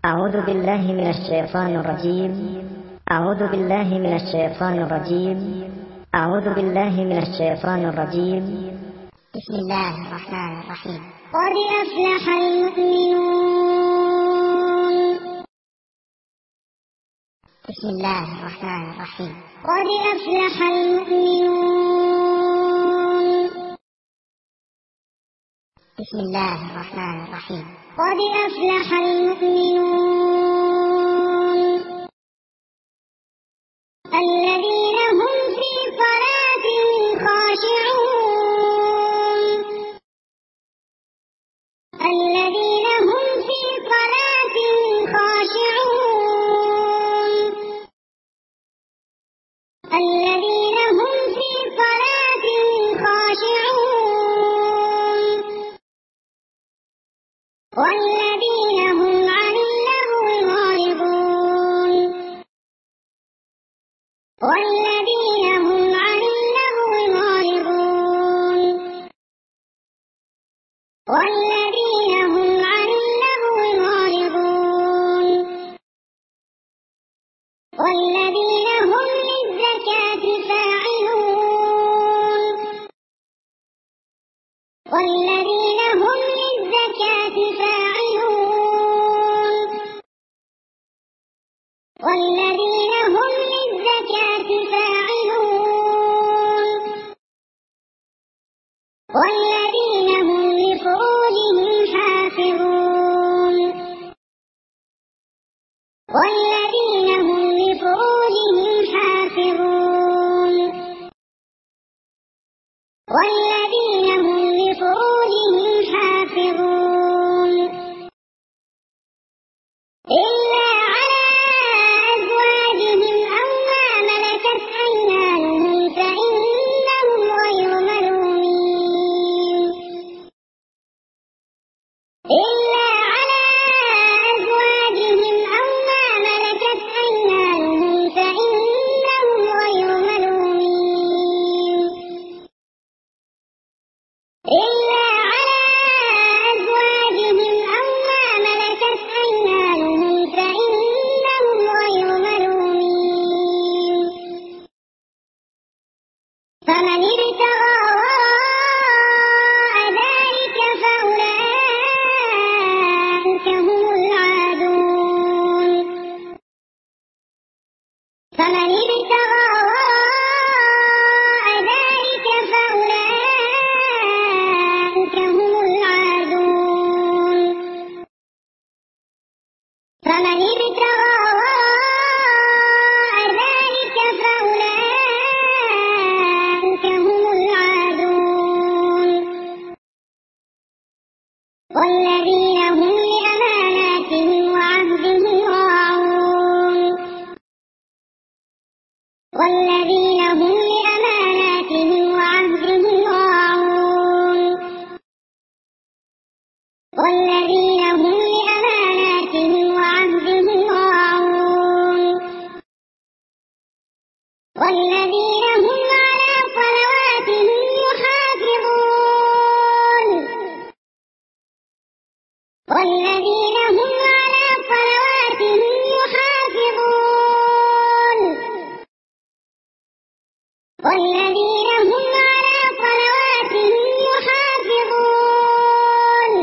أعوذ بالله من الشيطان الرجيم. أعوذ بالله من الشيطان الرجيم. أعوذ بالله من الشيطان الرجيم. بسم الله الرحمن الرحيم. قد أفلح المؤمنون. بسم الله الرحمن الرحيم. قد أفلح المؤمنون. بسم الله الرحمن الرحيم. قد أفلح المؤمنون الذين هم في صلاتهم خاشعون. الذين هم في صلاتهم خاشعون. الذين هم في صلاتهم خاشعون والذين هم عن اللغو معرضون. والذين هم عن اللغو معرضون. والذين هم عن اللغو معرضون. والذين هم للزكاة فاعلون. والذين هم للزكاة فاعلون. والذين هم للزكاة فاعلون. والذين هم لفروجهم حافظون. والذين هم لفروجهم حافظون. والذين هم لفروجهم حافظون إلا على أزواجهم أو ما ملكت أيمانهم فإنهم غير ملومين. إلا على أزواجهم أو ما ملكت أيمانهم فإنهم غير ملومين. إلا على أزواجهم أو ما ملكت أيمانهم فإنهم غير ملومين. فمن ابتغى وراء ذلك فأولئك هم العادون. فمن ابتغى وراء ذلك فأولئك هم العادون. فمن ابتغى وراء ذلك فأولئك هم العادون. والذين هم لأماناتهم وعهدهم راعون. والذين هم لأماناتهم وعهدهم راعون. والذين هم لأماناتهم وعهدهم راعون. والذين هم على صلواتهم يحافظون. والذين هم على صلواتهم يحافظون. والذين هم على صلواتهم يحافظون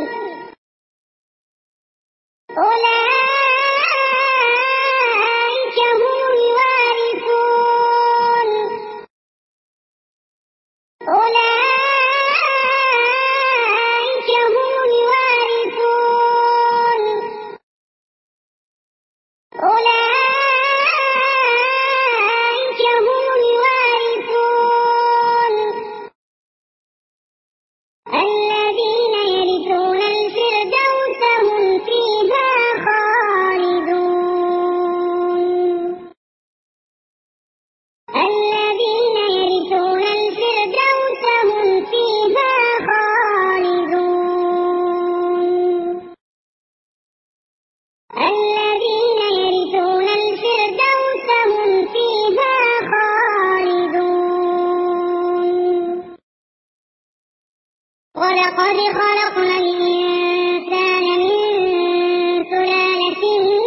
أولئك هم الوارثون. أولئك هم الوارثون. أولئك هم الوارثون الذين يرثون الفردوس هم فيها خالدون. الذين يرثون الفردوس هم فيها خالدون. الذين يرثون الفردوس هم فيها خالدون. ولقد خلقنا الإنسان من سلالة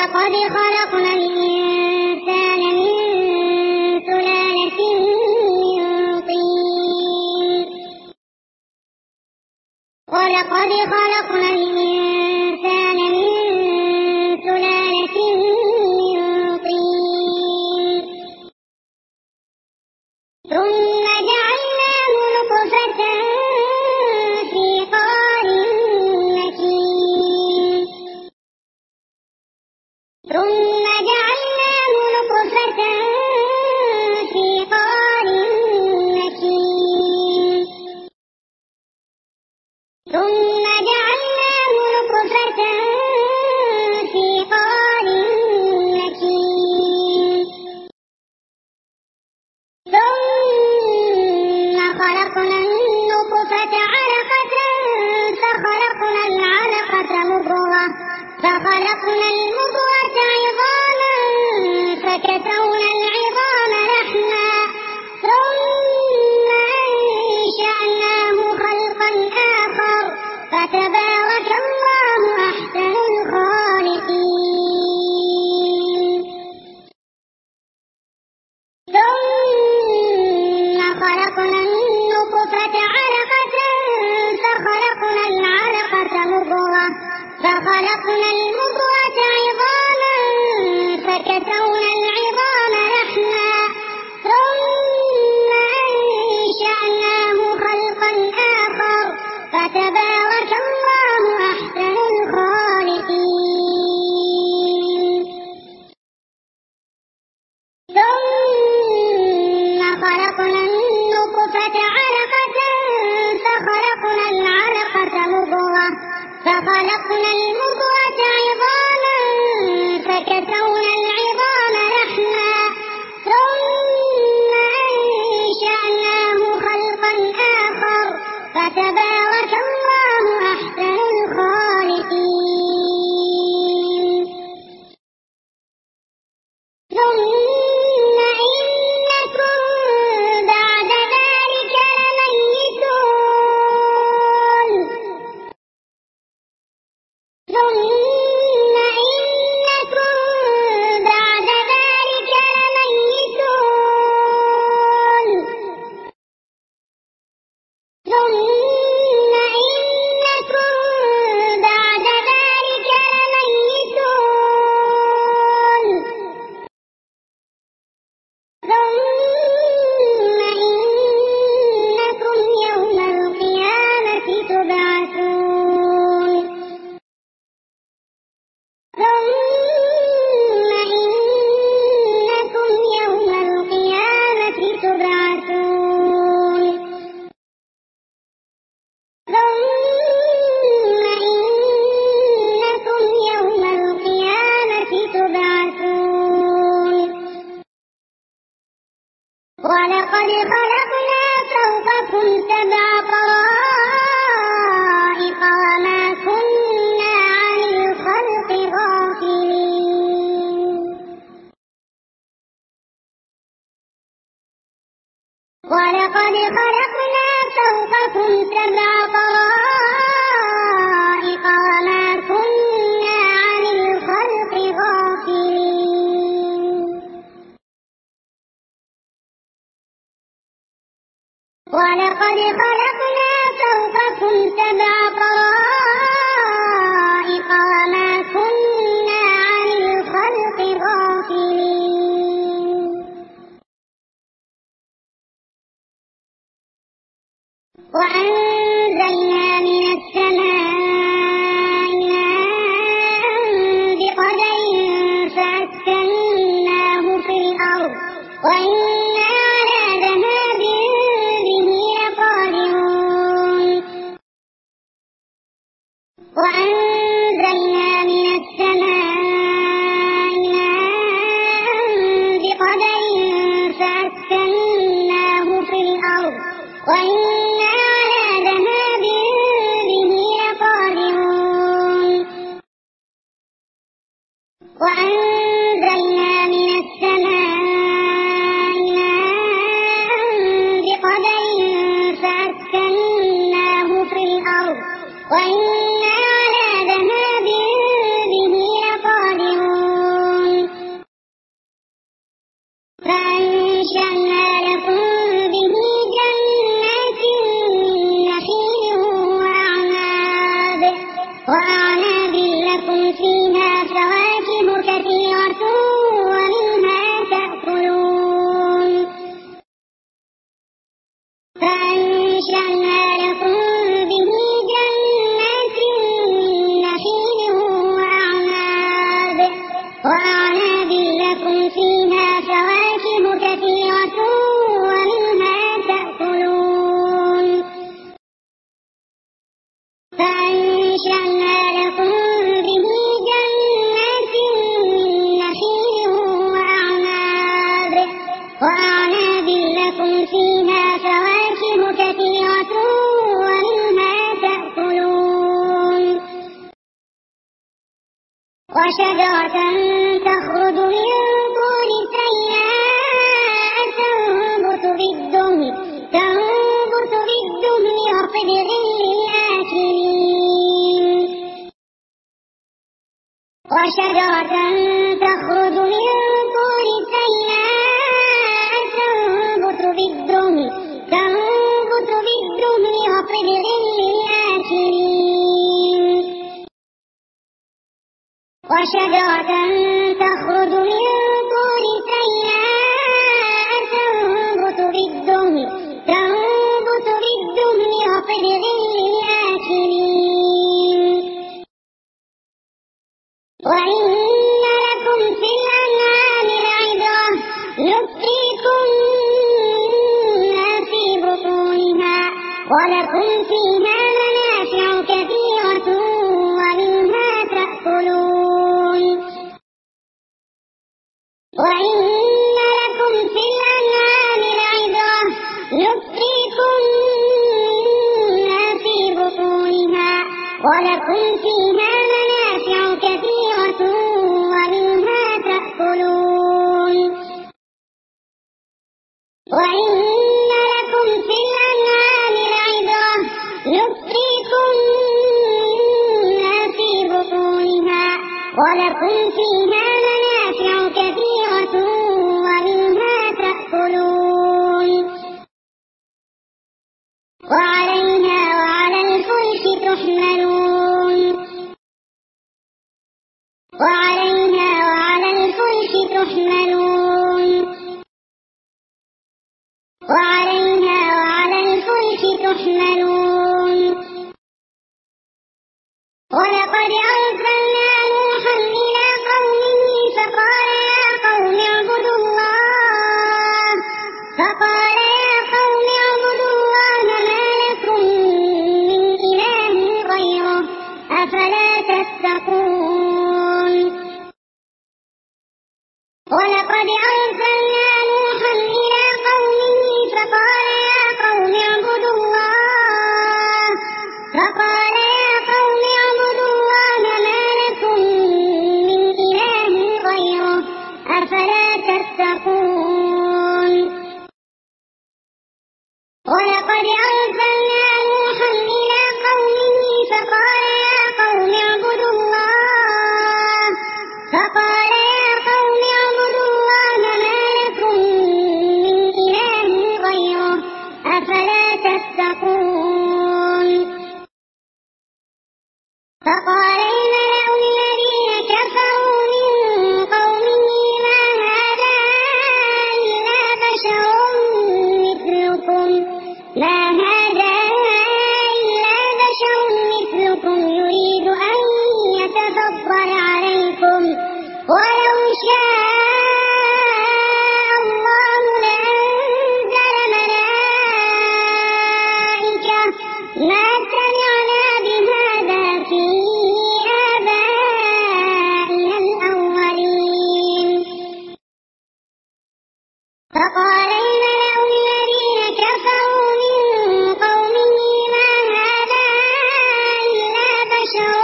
ولقد خلقنا الإنسان من سلالة من طين ولقد خلقنا الإنسان من سلالة من طين ثم جعلناه نطفة في قرار مكين ثم جعلناه نطفة في قرار مكين ثم جعلناه نطفة في قرار مكين ثم خلقنا النطفة علقة فخلقنا العلقة مضغة فخلقنا المضغة عظاما فكسونا العظام لحما ثم أنشأناه خلقا آخر فتبارك الله أحسن الخالقين ثم خلقنا النطفة علقة فخلقنا العلقة مضغة فخلقنا المضغة عظاما فكسونا العظام لحما ثم أنشأناه خلقا آخر فتبارك الله أحسن الخالقين ثم خلقنا النطفة علقة فخلقنا العلقة مضغة فخلقنا المضغة عظاما فكسونا العظام لحما ثم أنشأناه خلقا آخر فتبارك الله أحسن الخالقين ثم إنكم بعد ذلك لميتون ثم إنكم بعد ذلك لميتون ثم إنكم بعد ذلك لميتون ثم إنكم يوم القيامة تبعثون ثم إنكم يوم القيامة تبعثون ثم إنكم يوم القيامة تبعثون ولقد خلقنا فوقكم سبع طرائق وما كنا عن الخلق غافلين ولقد خلقنا فوقكم سبع طرائق وما كنا عن الخلق غافلين ولقد خلقنا فوقكم سبع طرائق وما كنا عن الخلق غافلين وأنزلنا من السماء ماء بقدر فأسكناه في الأرض وإنا على ذهاب به لقادرون وأنزلنا من السماء ماء بقدر فأسكناه في الأرض وإنا على ذهاب به لقادرون وأنزلنا من السماء ماء بقدر فأسكناه في الأرض وإنا على ذهاب به لقادرون وشجرة تخرج من طور سيناء تنبت بالدهن وصبغ للآكلين. وشجرة تخرج من طور سيناء تنبت بالدهن وصبغ للآكلين. وشجرة تخرج من طور سيناء تنبت بالدهن وصبغ للآكلين. وإن لكم في الأنعام لعبرة نسقيكم مما في بطونها ولكم فيها منافع كثيرة ومنها تأكلون. وإن لكم في الأنعام لعبرة نسقيكم مما في بطونها ولكم فيها منافع كثيرة ومنها تأكلون. وإن لكم في الأنعام لعبرة نسقيكم مما في بطونها ولكم فيها منافع كثيرة ومنها تأكلون. وعليها وعلى الفلك تحملون. وعليها وعلى الفلك تحملون. وعليها وعلى الفلك تحملون. ولقد أرسلنا نوحا إلى قومه فقال يا قوم اعبدوا الله ما لكم من إله غيره أفلا تتقون. ولقد أرسلنا نوحا إلى قومه فقال يا قوم اعبدوا الله ما لكم من إله غيره أفلا تتقون. ولقد أرسلنا نوحا إلى قومه فقال يا قوم اعبدوا الله ما لكم من إله غيره أفلا تتقون. فقال الملأ الذين كفروا من قومه ما هذا إلا بشر مثلكم يريد أن يتفضل عليكم ولو شاء الله لأنزل ملائكة ما سمعنا بهذا في آبائنا الأولين. فقال الملأ الذين كفروا من قومه ما هذا إلا بشر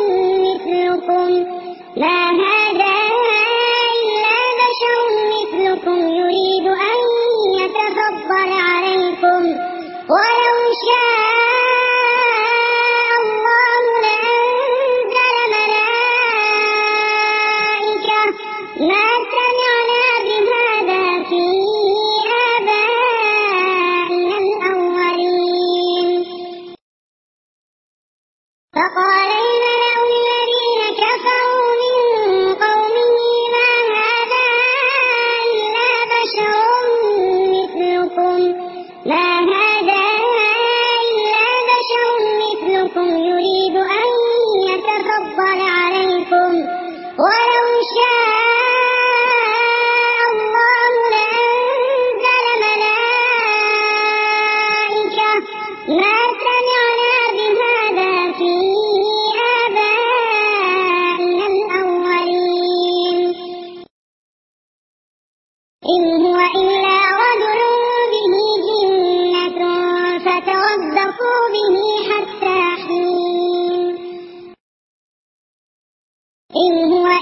مثلكم يريد أن يتفضل عليكم ولو شاء الله لأنزل ملائكة ما سمعنا بهذا في آبائنا الأولين. فقال الملأ الذين كفروا من قومه ما هذا إلا بشر مثلكم يريد أن يتفضل عليكم ولو شاء الله لأنزل ملائكة ما سمعنا بهذا في آبائنا الأولين. إن هو إلا رجل به جنة فتربصوا به حتى حين. إن هو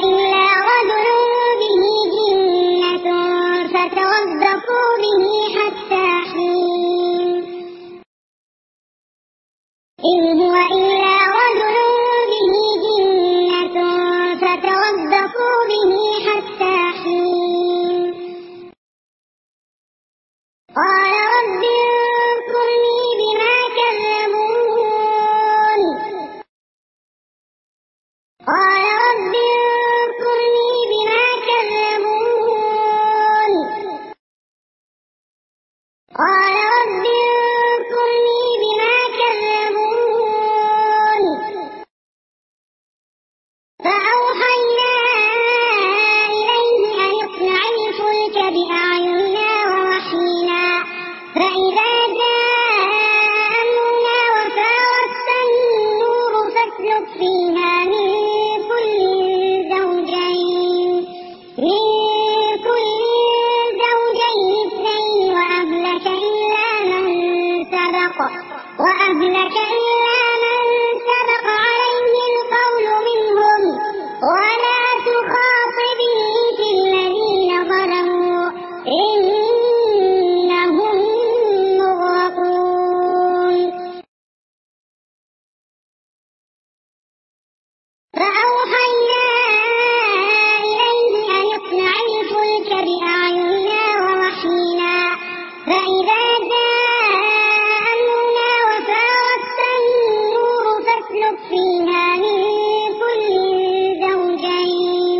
إن هو إلا رجل به جنة فتربصوا به حتى حين قال رب انصرني بما كذبون قال رب انصرني بما كذبون قال رب انصرني بما كذبون فأوحينا إليه أن اصنع الفلك بأعيننا ووحينا فإذا جاء أمرنا وفارت النور فاسلك فيها من كل زوجين اثنين وأهلك إلا من سبق عليه القول منهم ولا تخاطبني في الذين ظلموا إنهم مغرقون فأوحينا إليه أن اصنع الفلك بأعيننا ووحينا فإذا جاء أمرنا وفارت النور فاسلك فيها من كل زوجين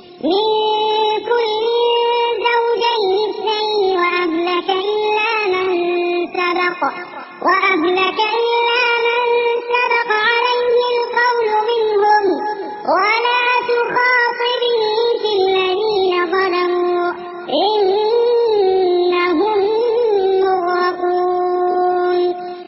اثنين وأهلك إلا من سبق عليه القول منهم ولا تخاطبني في الذين ظلموا إنهم مغرقون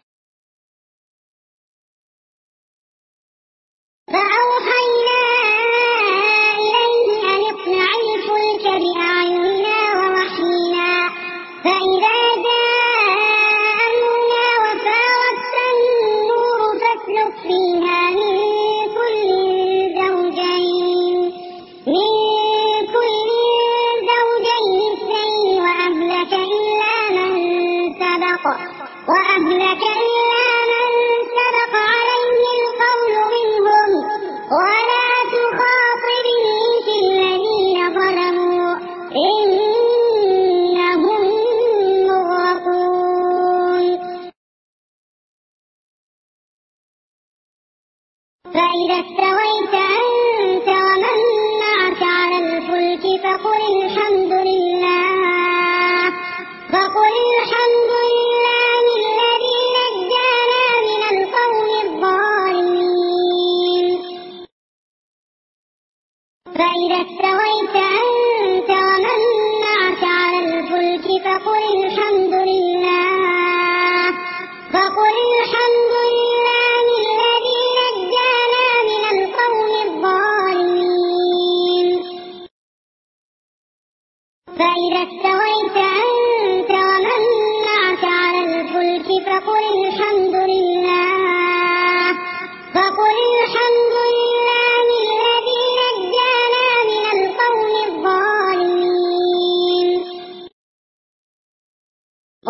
فأوحينا إليه أن اصنع الفلك بأعيننا ووحينا فإذا جاء أمرنا وفارت النور فاسلك فيها من كل زوجين اثنين وأهلك إلا من سبق عليه القول منهم ولا تخاطبني في الذين ظلموا إنهم مغرقون فإذا استويت أنت ومن معك على الفلك فقل الحمد لله الذي نجانا من القوم الظالمين فإذا استويت أنت ومن معك على الفلك فقل الحمد لله الذي نجانا من القوم الظالمين فإذا استويت أنت ومن معك على الفلك فقل الحمد لله الذي نجانا من القوم الظالمين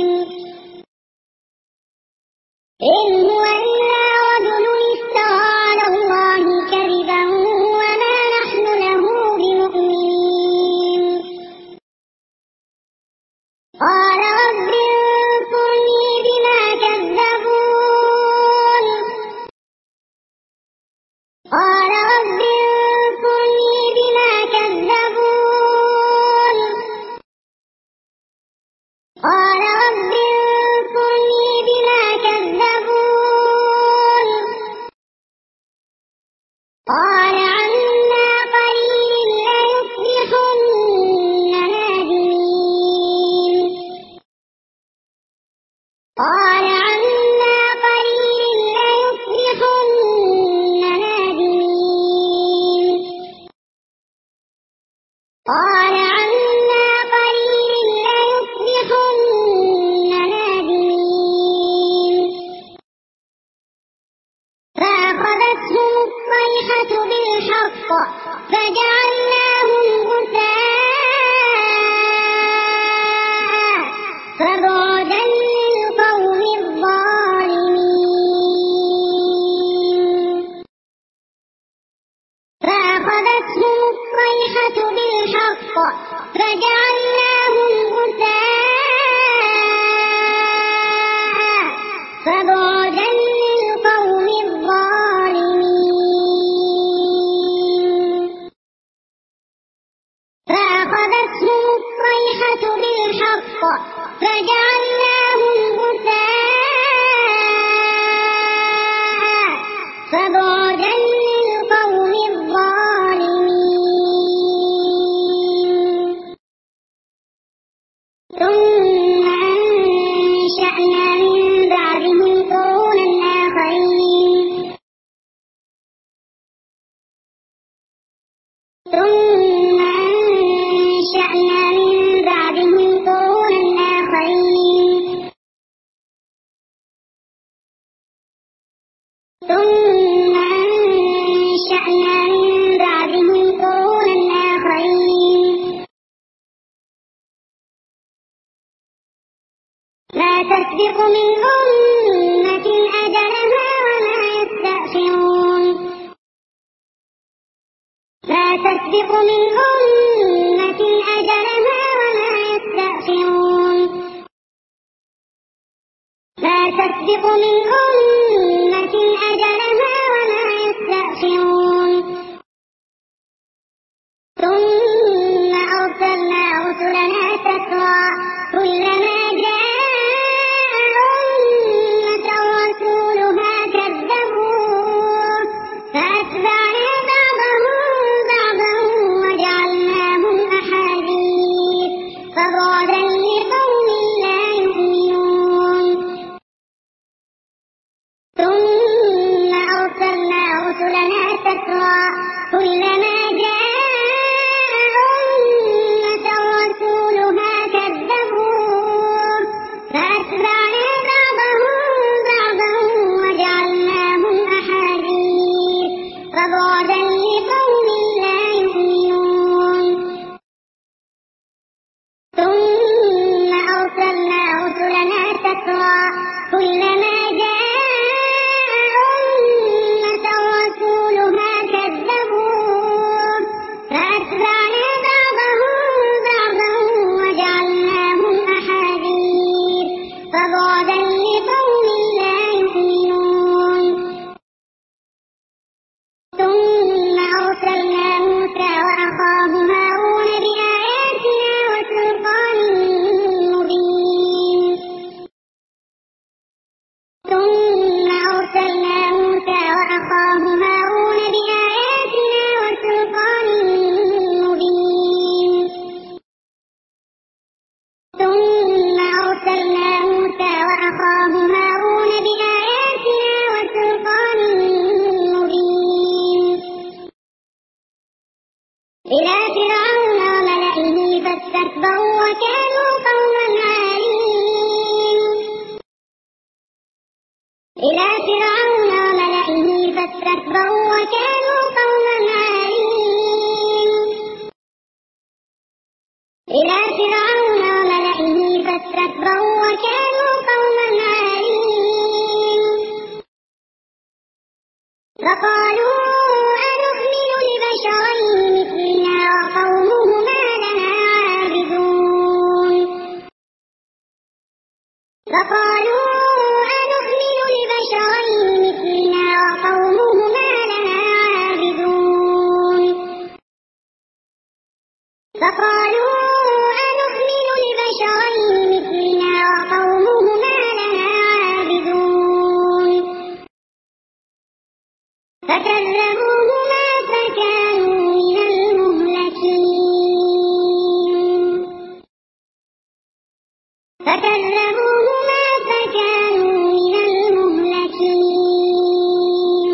إن هو إلا رجل افترى على الله كذبا وما نحن له بمؤمنين قال عما قليل ليصبحن نادمين فأخذتهم الصيحة بالحق فجعلناهم غثاء فبعدا للقوم الظالمين فأخذتهم الصيحة بالحق فجعلناهم غثاء فبعدا للقوم الظالمين فأخذتهم الصيحة بالحق فجعلناهم غثاء فبعدا للقوم الظالمين ثم أنشأنا من بعدهم قرونا آخرين ثم أنشأنا من بعدهم قرونا آخرين ثم أنشأنا من بعدهم قرونا آخرين لا تسبق من أمة أجلها ولا يستأخرون لا تسبق من أمة أجلها ولا يستأخرون لا تسبق من أمة أجلها ولا يستأخرون ثم أرسلنا رسلنا تترى كلما جاء أمة رسولها كذبوه فأتبعنا بعضهم بعضا وجعلناهم أحاديث فبعدا لقوم لا يؤمنون ثم أرسلنا رسلنا تترى كلما جاء أمة رسولها كذبوه فأتبعنا بعضهم بعضا وجعلناهم أحاديث فبعدا لقوم لا يؤمنون ثم أرسلنا رسلنا تترى كلما جاء أمة رسولها كذبوه فأتبعنا بعضهم بعضا وجعلناهم أحاديث فبعدا لقوم لا يؤمنون ثم أرسلنا موسى وأخاه هارون بآياتنا وسلطان مبين ثم أرسلنا موسى وأخاه هارون بآياتنا وسلطان مبين ثم أرسلنا موسى وأخاه هارون بآياتنا وسلطان مبين إلى فرعون وملئه فاستكبروا وكانوا قوما عالين إلى فرعون وملئه فاستكبروا وكانوا قوما عالين إلى فرعون وملئه فاستكبروا وكانوا قوما عالين فقالوا أنؤمن لبشرين مثلنا وقومهما لنا عابدون فقالوا أنؤمن لبشرين مثلنا وقومهما لنا عابدون فقالوا أنؤمن لبشرين مثلنا وقومهما لنا عابدون فكذبوهما فكانوا من المهلكين فكذبوهما فكانوا من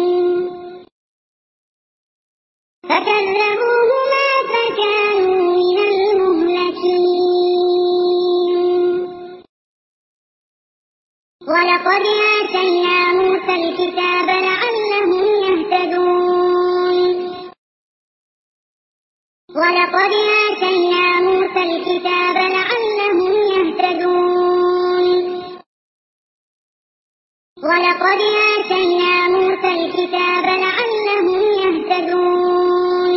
المهلكين فكذبوهما فكانوا من ولقد آتينا موسى الكتاب لعلهم يهتدون ولقد آتينا موسى الكتاب لعلهم يهتدون ولقد آتينا موسى الكتاب لعلهم يهتدون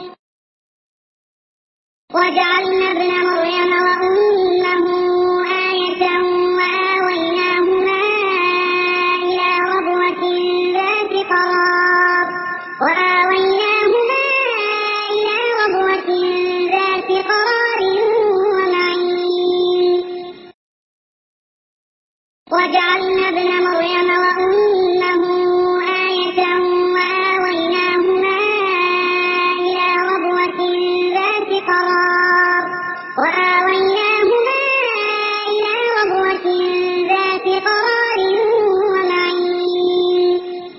وجعلنا ابن مريم وأمه آية وآويناهما إلى ربوة ذات قرار ومعين وجعلنا ابن مريم وأمه آية وآويناهما إلى ربوة ذات قرار ومعين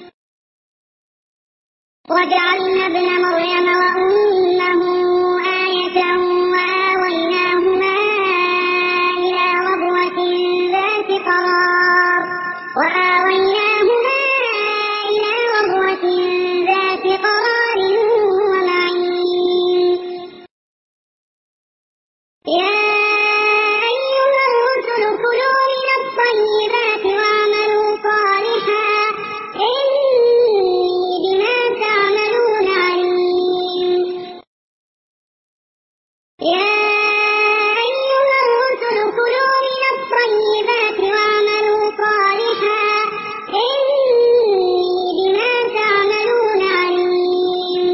وجعلنا ابن مريم وأمه آية وآويناهما إلى ربوة ذات قرار ومعين يا أيها الرسل كلوا من الطيبات واعملوا صالحا إني بما تعملون عليم يا أيها الرسل كلوا من الطيبات واعملوا صالحا إني بما تعملون عليم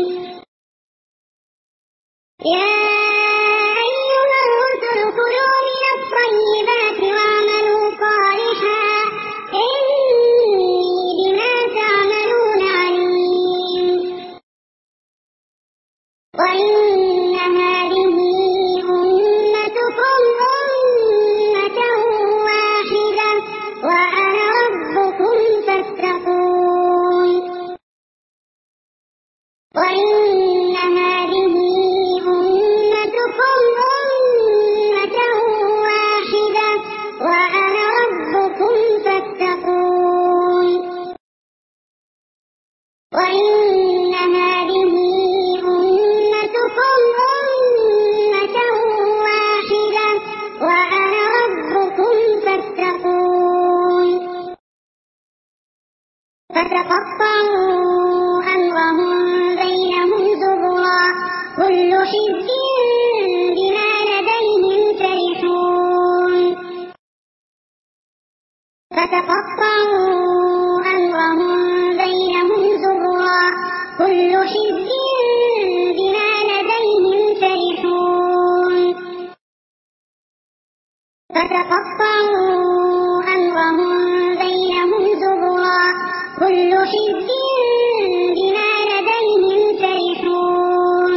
يا أيها الرسل كلوا من الطيبات واعملوا صالحا إني بما تعملون عليم وإن هذه أمتكم أمة واحدة وأنا ربكم فاتقون وإن هذه أمتكم أمة واحدة وأنا ربكم فاتقون وإن هذه أمتكم أمة واحدة وأنا ربكم فاتقون فتقطعوا أمرهم بينهم زبرا كل حزب بما لديهم فرحون فتقطعوا أمرهم بينهم زبرا كل حزب بما لديهم فرحون فتقطعوا أمرهم بينهم زبرا كل حزب بما لديهم فرحون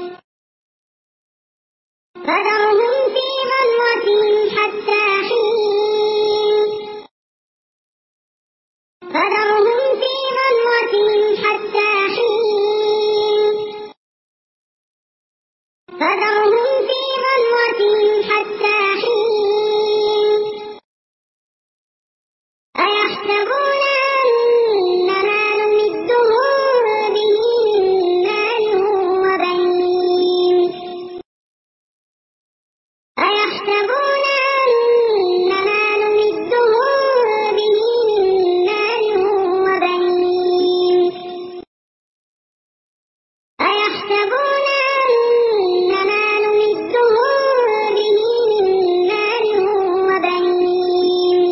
فذرهم في غمرتهم حتى حين فذرهم في غمرتهم حتى حين فذرهم في غمرتهم حتى حين أيحسبون أن ما نمدهم به من مال وبنين أيحسبون أن ما نمدهم به من مال وبنين أيحسبون أن ما نمدهم به من مال وبنين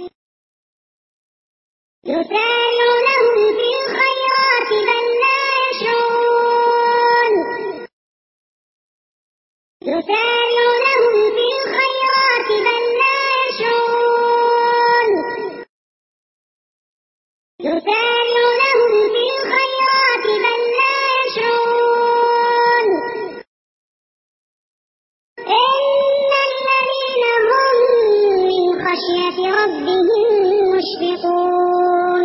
يسارع لهم في الخيرات بل لا يشعرون يسارع لهم في الخيرات بل لا يشعرون يسارع لهم في الخيرات بل لا يشعرون إن الذين هم من خشية ربهم مشفقون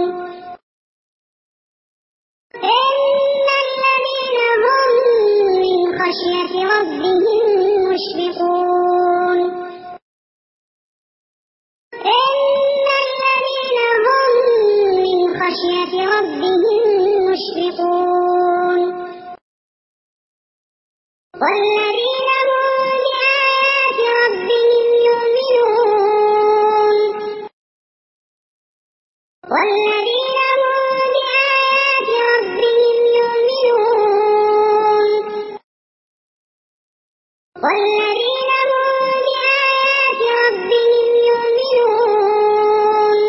إن الذين هم من خشية ربهم مشفقون والذين هم بآيات ربهم يؤمنون والذين هم بآيات ربهم يؤمنون والذين هم بآيات ربهم يؤمنون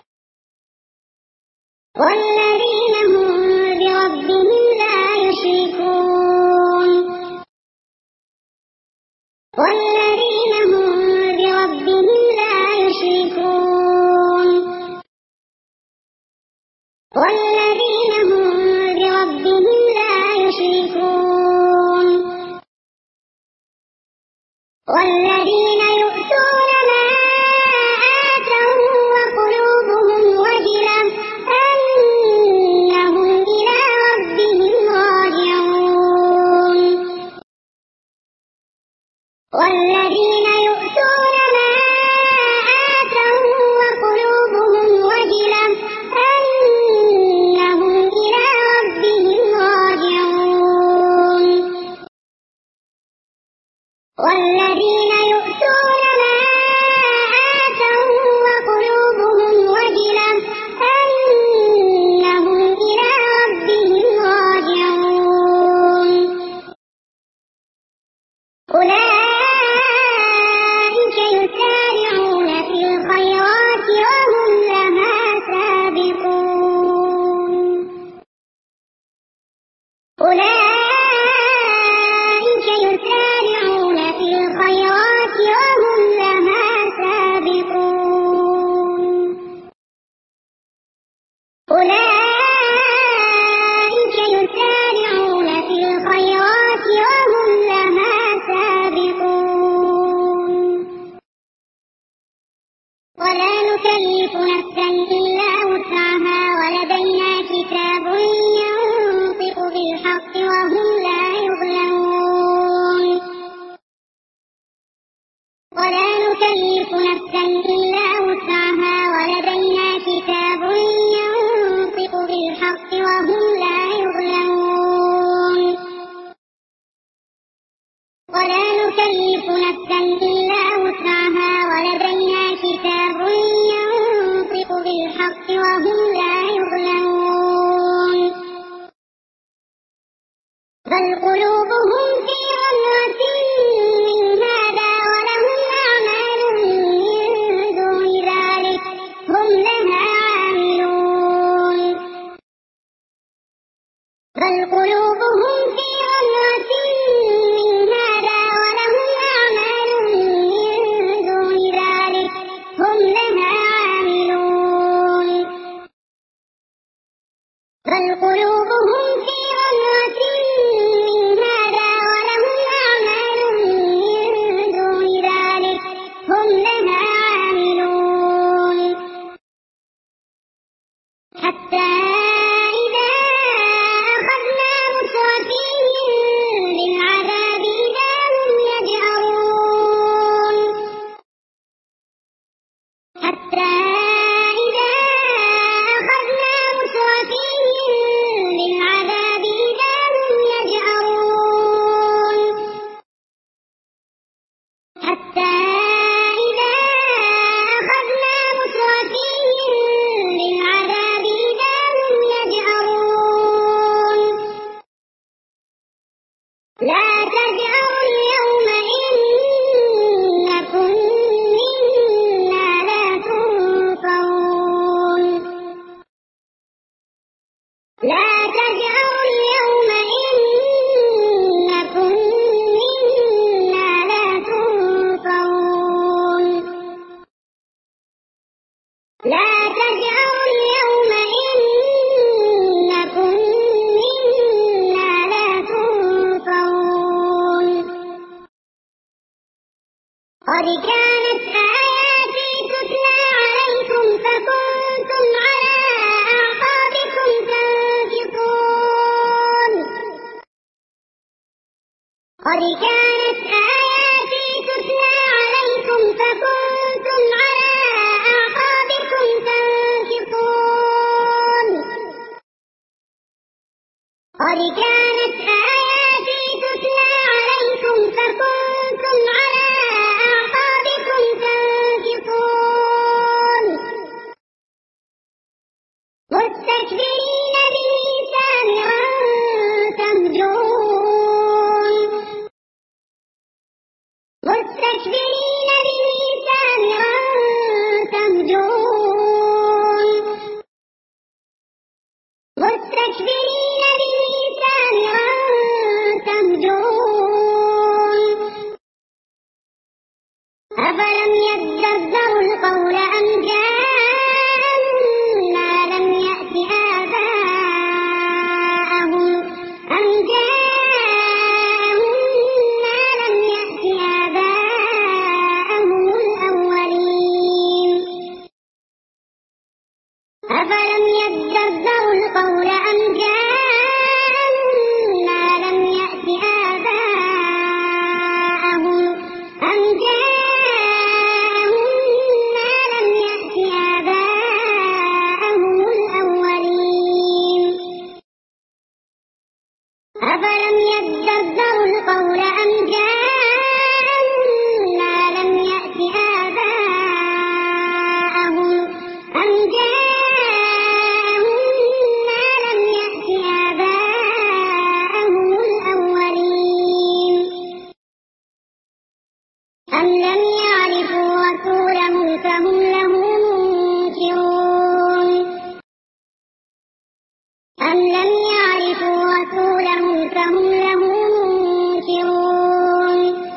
والذين هم بربهم لا يشركون والذين هم بربهم لا يشركون والذين هم بربهم لا يشركون والذين يؤتون ما آتوا وقلوبهم وجلة أنهم إلى ربهم راجعون والذين يؤتون ما آتوا وقلوبهم وجلة أنهم إلى ربهم راجعون والذين يؤتون ما آتوا وقلوبهم وجلة أنهم إلى ربهم راجعون أولئك يسارعون في الخيرات وهم لها سابقون أولئك يسارعون في الخيرات وهم لها سابقون أولئك يسارعون في الخيرات وهم لها سابقون ولا نكلف نفسا إلا وسعها ولدينا كتاب ينطق بالحق وهم لا يظلمون ولا نكلف نفسا إلا وسعها ولدينا كتاب ينطق بالحق وهم لا يظلمون ولا نكلف نفسا إلا وسعها ولدينا كتاب ينطق بالحق وهم لا يظلمون بل قلوبهم في غمرة من هذا ولهم أعمال من دون ذلك هم لها عاملون بل قلوبهم في غمرة من هذا ولهم أعمال من دون ذلك هم لها عاملون بل قلوبهم في غمرة من هذا ولهم أعمال من دون ذلك هم لها عاملون حتى إذا أخذنا مترفيهم بالعذاب إذا هم يجأرون حتى إذا أخذنا مترفيهم بالعذاب إذا هم يجأرون حتى إذا أخذنا مترفيهم بالعذاب إذا هم يجأرون لا تجأروا اليوم إنكم منا لا تنصرون لا تجأروا اليوم إنكم منا لا تنصرون لا تجأروا اليوم إنكم منا لا تنصرون قد كانت آياتي تتلى عليكم فكنتم على أعقابكم تنكصون قد كانت آياتي تتلى عليكم فكنتم على أعقابكم تنكصون قد كانت آياتي تتلى عليكم أفلم يدبروا القول أم جاءهم ما لم يأت آباءهم الأولين أفلم يدبروا القول أم جاءهم ما لم يأت آباءهم الأولين أفلم يدبروا القول أم جاءهم ما لم يأت آباءهم الأولين أم لم يعرفوا رسولهم فهم له منكرون أم لم يعرفوا رسولهم فهم له منكرون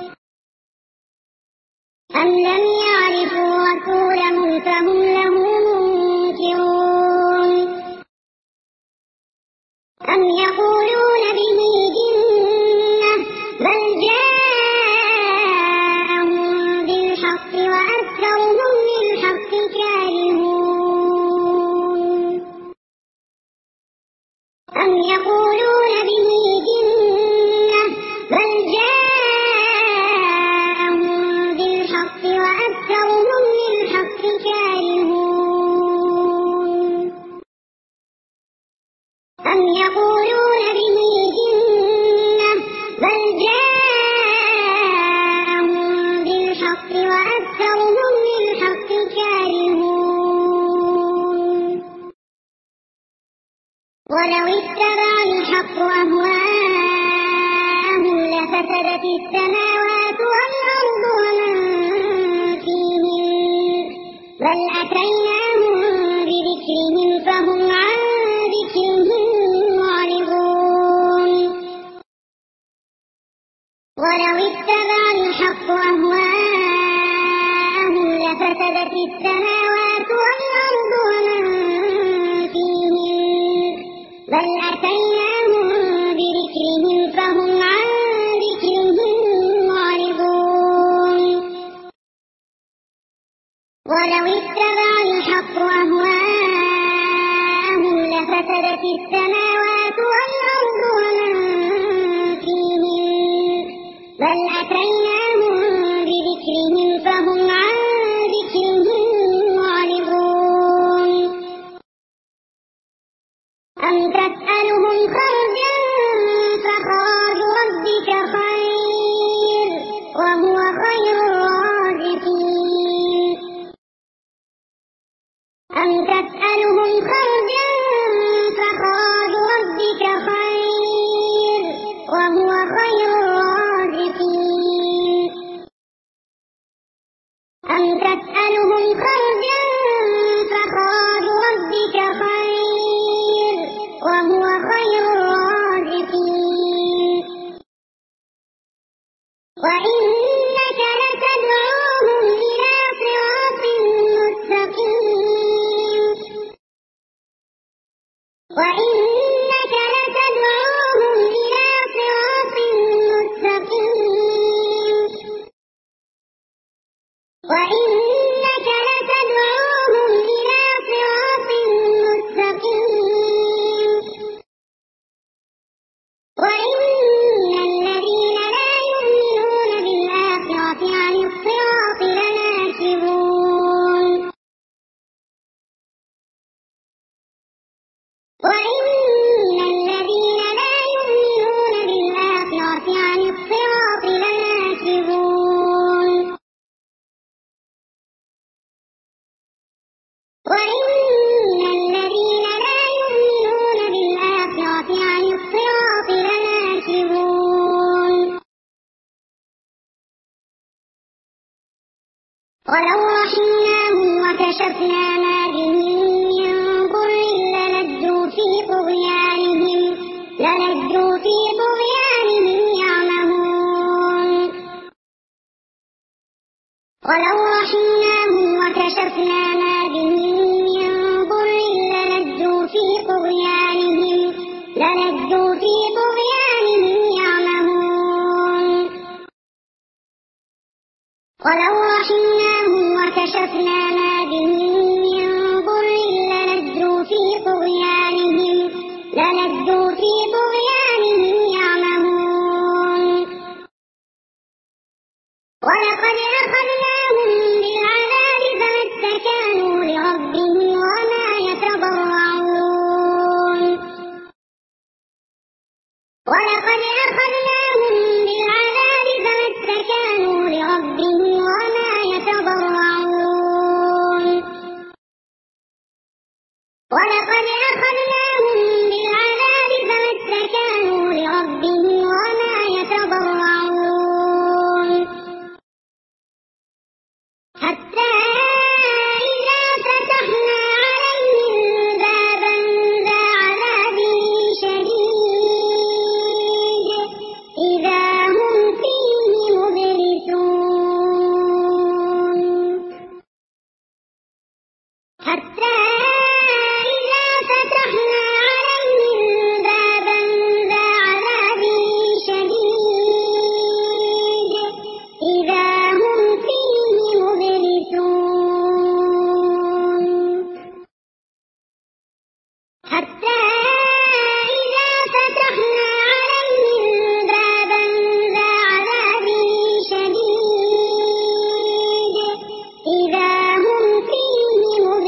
أم لم يعرفوا رسولهم فهم له منكرون أم يقولون به جنة بل جاءهم بالحق وأكثرهم للحق كارهون أم يقولون به جنة بل جاءهم بالحق وأكثرهم للحق كارهون أم يقولون به جنة بل جاءهم بالحق وأكثرهم للحق كارهون ولو اتبع الحق أهواءهم لفسدت السماوات والأرض ومن فيهن بل أتيناهم بذكرهم فهم عن ذكرهم معرضون ولو اتبع الحق أهواءهم لفسدت السماوات والأرض ومن فيهن بل أتيناهم بذكرهم فهم عن ذكرهم معرضون ولو اتبع الحق أهواءهم لفسدت السماوات والأرض ومن فيهن بل أتيناهم بذكرهم فهم عن ذكرهم معرضون أم تسألهم خرجا فخراج ربك خير وهو خير الرازقين أم تسألهم خرجا فخراج ربك خير وهو خير الرازقين أم تسألهم خرجا فخراج ربك خير وهو خير الرازقين وإنك لتدعوهم إلى صراط مستقيم وإنك لتدعوهم إلى صراط مستقيم وإنك لتدعوهم إلى صراط مستقيم وإن الذين لا يؤمنون بالآخرة عن الصراط لناكبون وإن الذين لا يؤمنون بالآخرة عن الصراط لناكبون وإن الذين لا يؤمنون بالآخرة عن الصراط لناكبون ولو رحمناهم وكشفنا ما بهم من ضر للجوا في طغيانهم يعمهون ولو رحمناهم وكشفنا ما بهم من ضر للجوا في طغيانهم يعمهون. ولو رحمناهم وكشفنا ما بهم من ضر للجوا في طغيانهم يعمهون. ولقد أخذناهم بالعذاب فما استكانوا لربهم وما يتضرعون. ولقد أخذناهم بالعذاب فما استكانوا لربهم وما يتضرعون. ولقد أخذناهم بالعذاب فما استكانوا لربهم وما يتضرعون. حتى إذا فتحنا عليهم بابا ذا عذاب شديد إذا هم فيه مبلسون. حتى إذا فتحنا عليهم بابا ذا عذاب شديد إذا هم فيه مبلسون. حتى إذا فتحنا عليهم بابا ذا عذاب شديد إذا هم فيه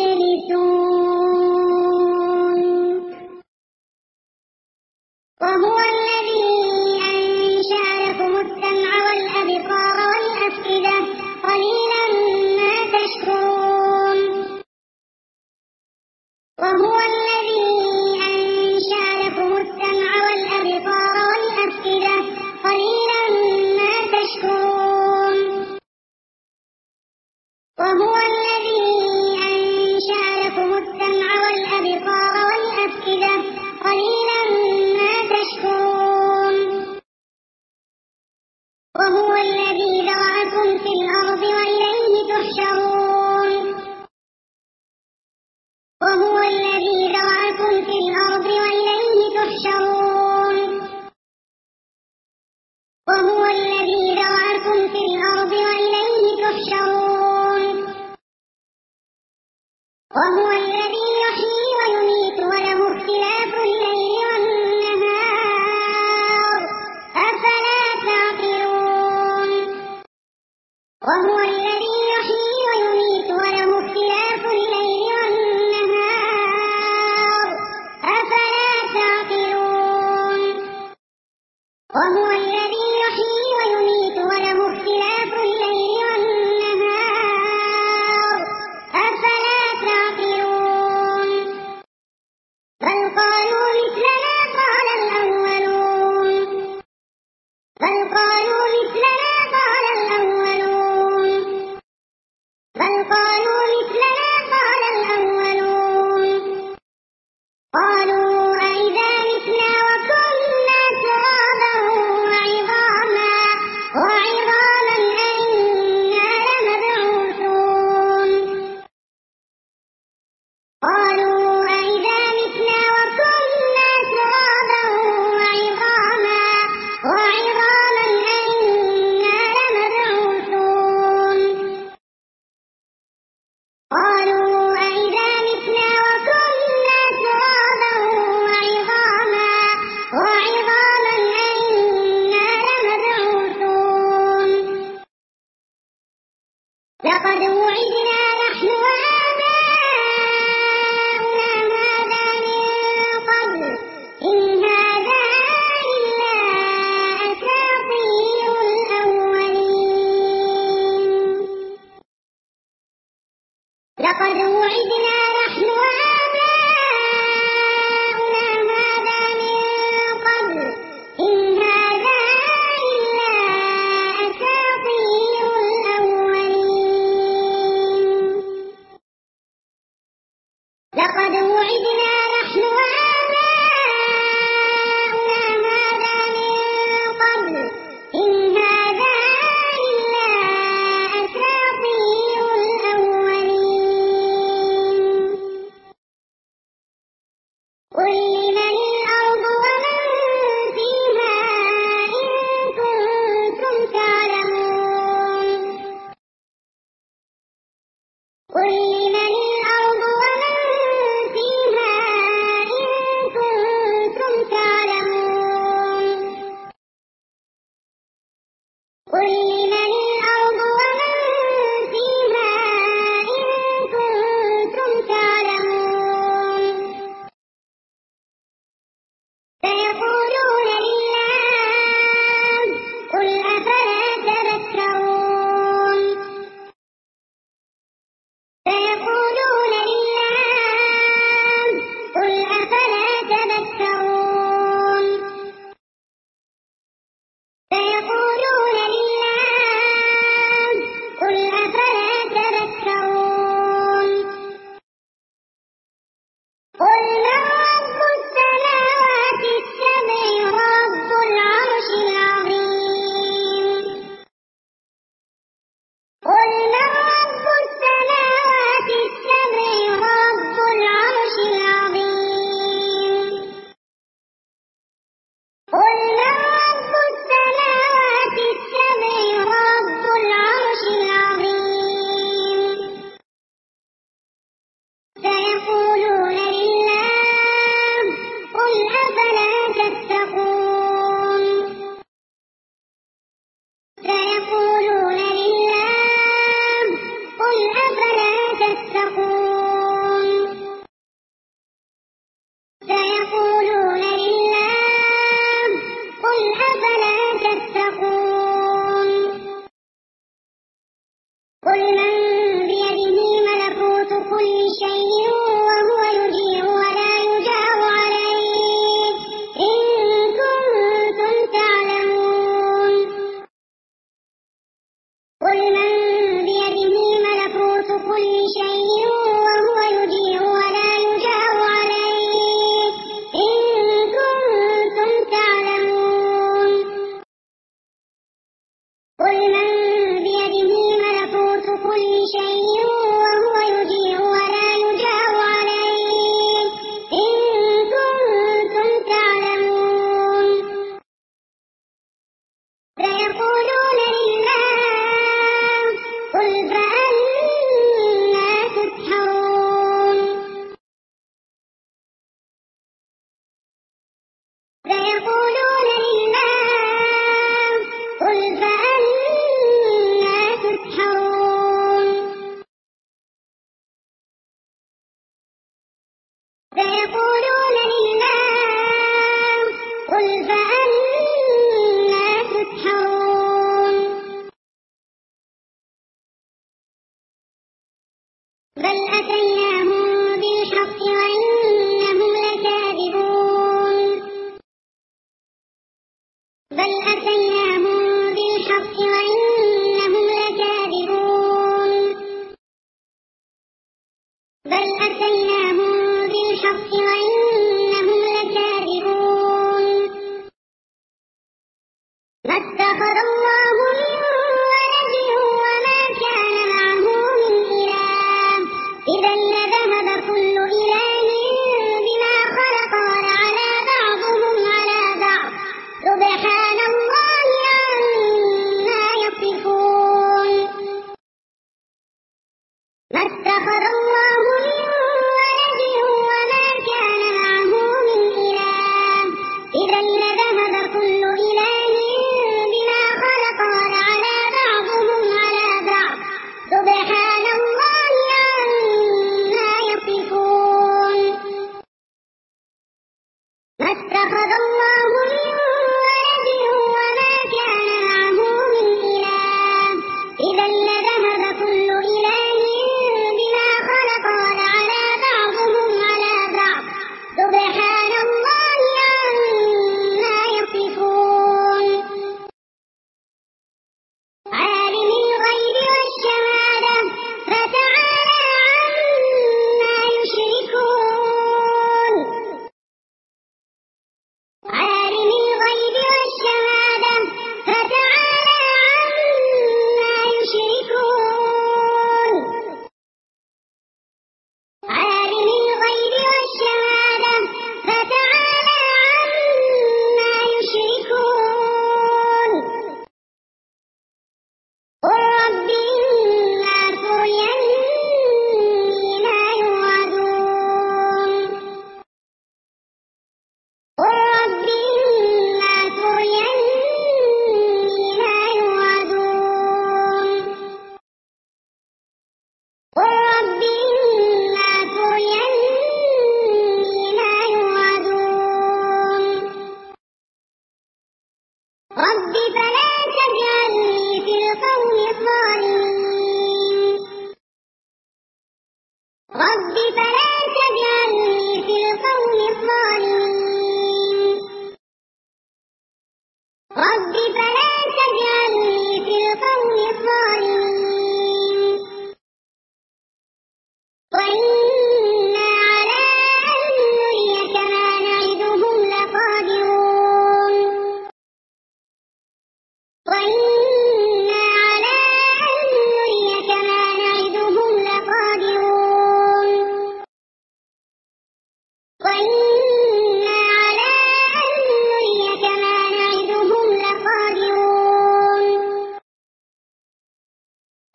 مبلسون. وهو الذي أنشأ لكم السمع والأبصار والأفئدة قليلا ما تشكرون. وهو الذي أنشأ لكم السمع والأبصار والأفئدة قليلا ما تشكرون. وهو الذي أنشأ لكم السمع والأبصار والأفئدة قليلا ما تشكرون. وهو الذي ذرأكم في الأرض وإليه تحشرون. وهو الذي ذرأكم في الأرض وإليه تحشرون. وهو الذي ذرأكم في الأرض وإليه تحشرون. وهو الذي يحيي ويميت وله اختلاف الليل والنهار أفلا تعقلون. وهو الذي يحيي ويميت وله اختلاف الليل والنهار أفلا تعقلون. وهو الذي يحيي ويميت وله اختلاف الليل والنهار أفلا تعقلون. بل قالوا مثل ما قال الأولون. بل قالوا مثل ما قال الأولون. بل قالوا مثل ما قال الأولون. قالوا أئذا متنا وكنا ترابا وعظاما أئنا لمبعوثون. قالوا أئذا متنا وكنا ترابا وعظاما أئنا لمبعوثون. قالوا أئذا متنا وكنا ترابا وعظاما أئنا لمبعوثون. لقد وعدنا نحن وآباؤنا هذا من قبل إن هذا إلا أساطير الأولين. لقد وعدنا نحن وآباؤنا هذا من قبل إن هذا إلا أساطير الأولين. قل لمن الأرض ومن فيها إن كنتم تعلمون سيقولون لله قل أفلا تذكرون سيقولون لله قل أفلا تذكرون سيقولون لله قل أفلا تذكرون قل من رب السماوات السبع ورب العرش العظيم قل من رب السماوات السبع ورب العرش العظيم قل من رب السماوات السبع ورب العرش العظيم سيقولون لله قل أفلا تتقون سيقولون لله قل أفلا تتقون سيقولون لله قل أفلا تتقون قل من بيده ملكوت كل شيء وهو يجير ولا يجار عليه إن كنتم تعلمون قل من بيده ملكوت كل شيء وهو يجير ولا يجار عليه إن كنتم تعلمون قل من بيده ملكوت كل شيء وهو يجير ولا يجار عليه إن كنتم تعلمون سيقولون لله قل فأنا تسحرون سيقولون لله قل فأنا تسحرون سيقولون لله قل فأنا تسحرون بل أتيناهم بالحق وإنهم لكاذبون بل أتيناهم بالحق وإنهم لكاذبون بل أتيناهم بالحق وإنهم لكاذبون ما اتخذ الله من ولد وما كان معه من إله إذا لذهب كل إله بما خلق ولعلى بعضهم على بعض سبحان الله عما يصفون ما اتخذ الله من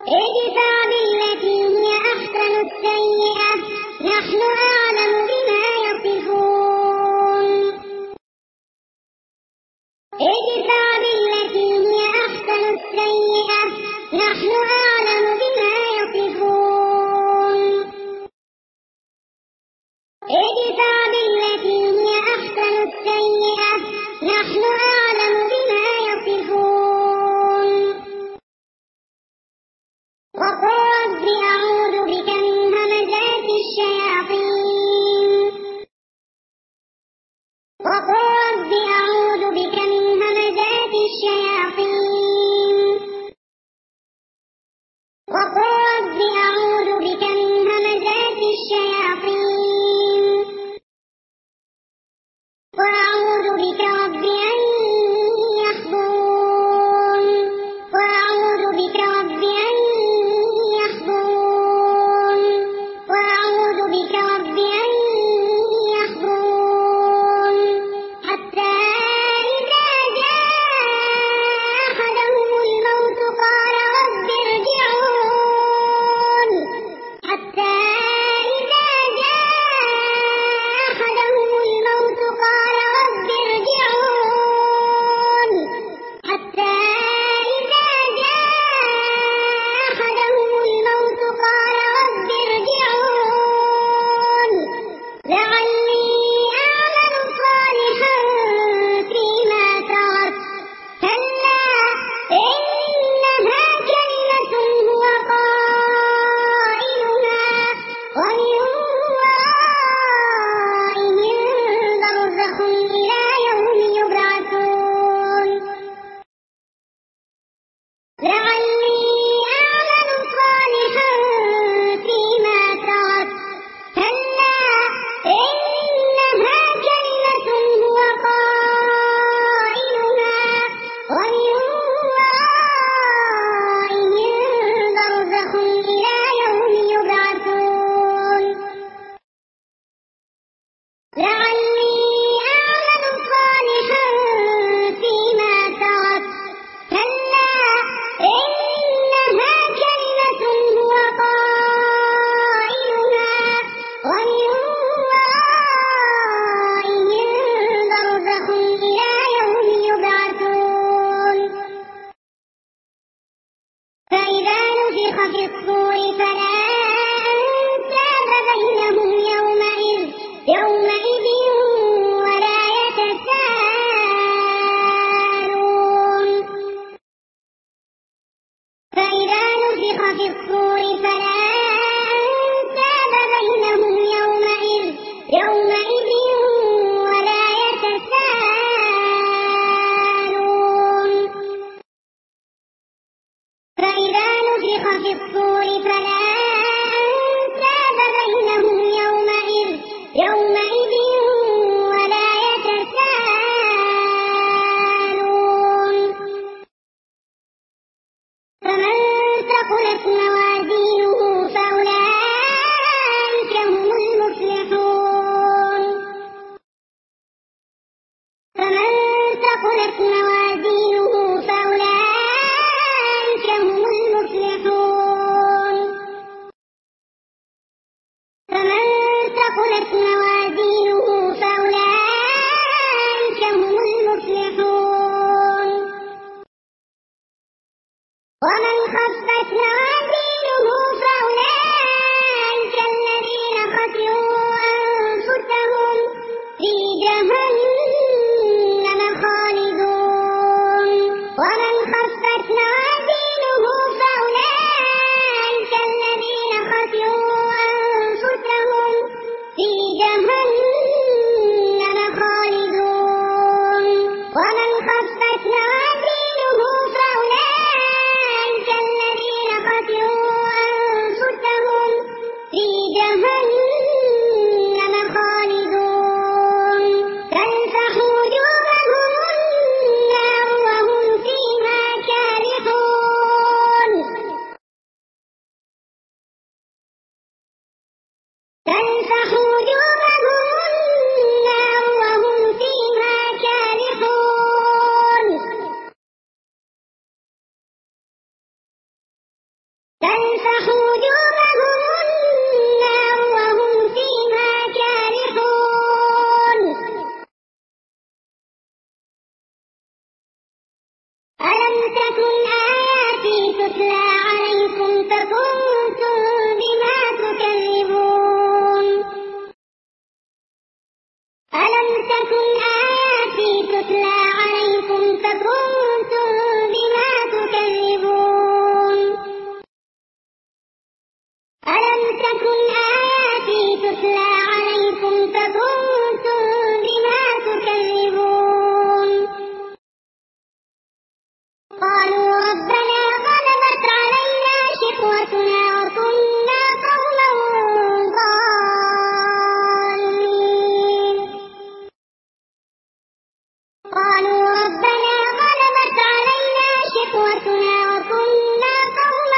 ادفع بالتي هي أحسن السيئة نحن أعلم بما يصفون ادفع بالتي هي أحسن السيئة نحن أعلم بما يصفون ادفع بالتي هي أحسن السيئة نحن أعلم بما يصفون وقل رب أعوذ بك من همزات الشياطين وقل رب أعوذ بك من همزات الشياطين وقل رب أعوذ بك من همزات الشياطين وأعوذ بك رب أن يحضرون وأعوذ بك رب أن يحضرون وأعوذ بك رب أن يحضرون حتى إذا جاء أحدهم الموت قال رب ارجعون حتى إذا جاء أحدهم الموت قال رب ارجعون حتى إذا جاء أحدهم الموت قال رب ارجعون لعلي أعمل صالحا فيما ترك كلا إنها كلمة هو قائلها ومن ورائهم برزخ إلى يوم يبعثون لعلي أعمل صالحا فيما ترك كلا إنها كلمة هو قائلها ومن ورائهم برزخ إلى يوم يبعثون لعلي أعمل صالحا فيما ترك كلا إنها كلمة هو قائلها ومن ورائهم برزخ إلى يوم يبعثون فإذا نفخ في الصور فلا أنساب بينهم يومئذ ولا يتساءلون فإذا نفخ في الصور فلا أنساب بينهم يومئذ ولا يتساءلون فإذا نفخ في الصور فلا أنساب بينهم يومئذ ولا يتساءلون فمن ثقلت موازينه فأولئك هم المفلحون فمن ثقلت موازينه فأولئك هم المفلحون فمن ثقلت موازينه فأولئك هم المفلحون ومن خفت موازينه فأولئك الذين خسروا أنفسهم في جهنم خالدون ومن خفت موازينه فأولئك الذين خسروا أنفسهم في جهنم خالدون ومن خفت موازينه فأولئك الذين خسروا تلفح وجوههم النار وهم فيها كالحون ألم تكن آياتي تتلى عليكم فكنتم بما تكذبون ألم تكن آياتي تتلى عليكم فكنتم بما تكذبون ألم تكن آياتي تتلى عليكم فكنتم بما تكذبون قالوا ربنا غلبت علينا شقوتنا وكنا قوما ضالين قالوا ربنا غلبت علينا شقوتنا وكنا قوما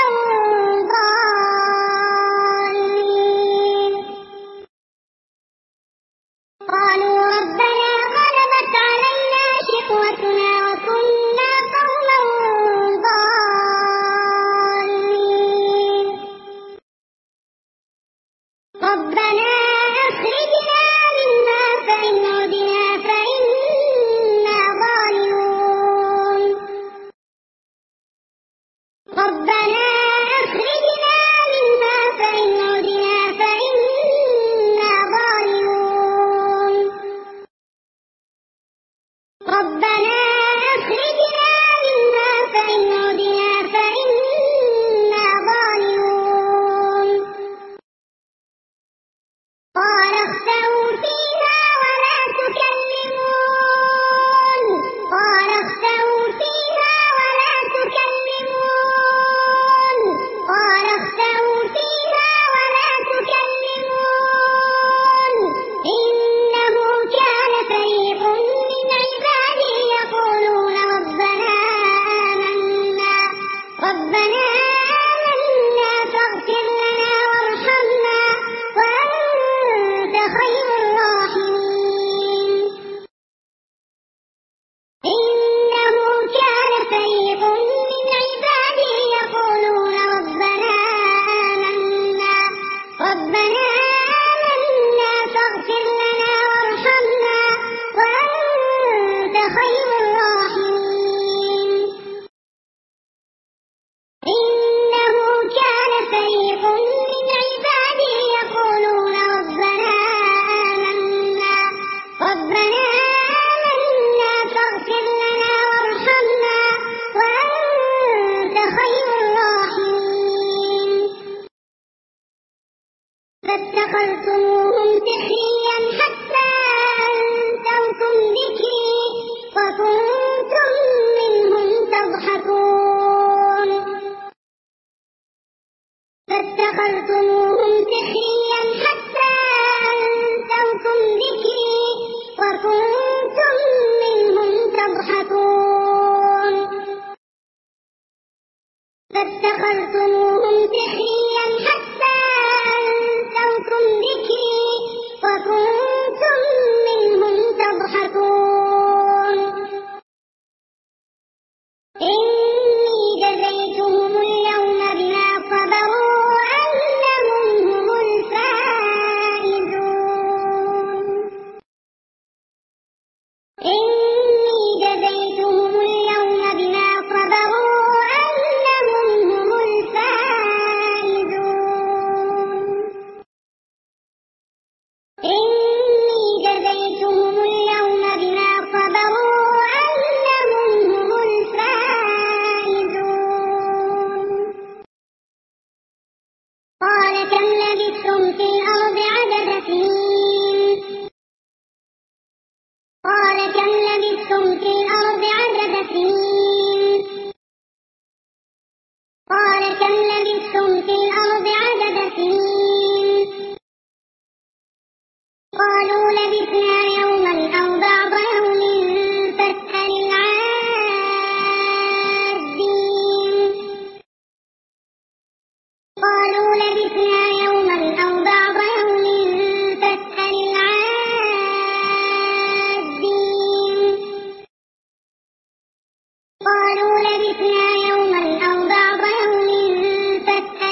ضالين قالوا ربنا غلبت علينا شقوتنا وكنا قوما ضالين ربنا أخرجنا منا فإن عدنا فإنا ظالمون ربنا أخرجنا منا فإن عدنا فإنا ظالمون ربنا أخرجنا منا فإن عدنا فإنا ظالمون قال اخسئوا فيها ولا تكلمون قال اخسئوا فيها ولا تكلمون قال اخسئوا فيها ولا تكلمون إنه كان فريق من عبادي يقولون ربنا آمنا فاغفر لنا وارحمنا وأنت خير الراحمين إنه كان فريق من عبادي يقولون ربنا آمنا فاغفر لنا وارحمنا وأنت خير الراحمين إنه كان فريق من عبادي يقولون ربنا آمنا فاغفر لنا وارحمنا وأنت خير الراحمين فاتخذتموهم سخريا حتى أنسوكم ذكري وكنتم منهم تضحكون فاتخذتموهم سخريا حتى أنسوكم ذكري وكنتم منهم تضحكون فاتخذتموهم سخريا حتى أنسوكم ذكري وكنتم منهم تضحكون إني جزيتهم اليوم بما صبروا أنهم هم الفائزون إني جزيتهم اليوم بما صبروا أنهم هم الفائزون إني جزيتهم اليوم بما صبروا أنهم هم الفائزون قال كم لبثتم في الأرض عدد سنين قال كم لبثتم في الأرض عدد سنين قال كم لبثتم في الأرض عدد سنين قالوا لبثنا يوما أو بعض يوم فاسأل العادين قالوا لبثنا يوما أو بعض يوم فاسأل العادين قالوا لبثنا يوما أو بعض يوم فاسأل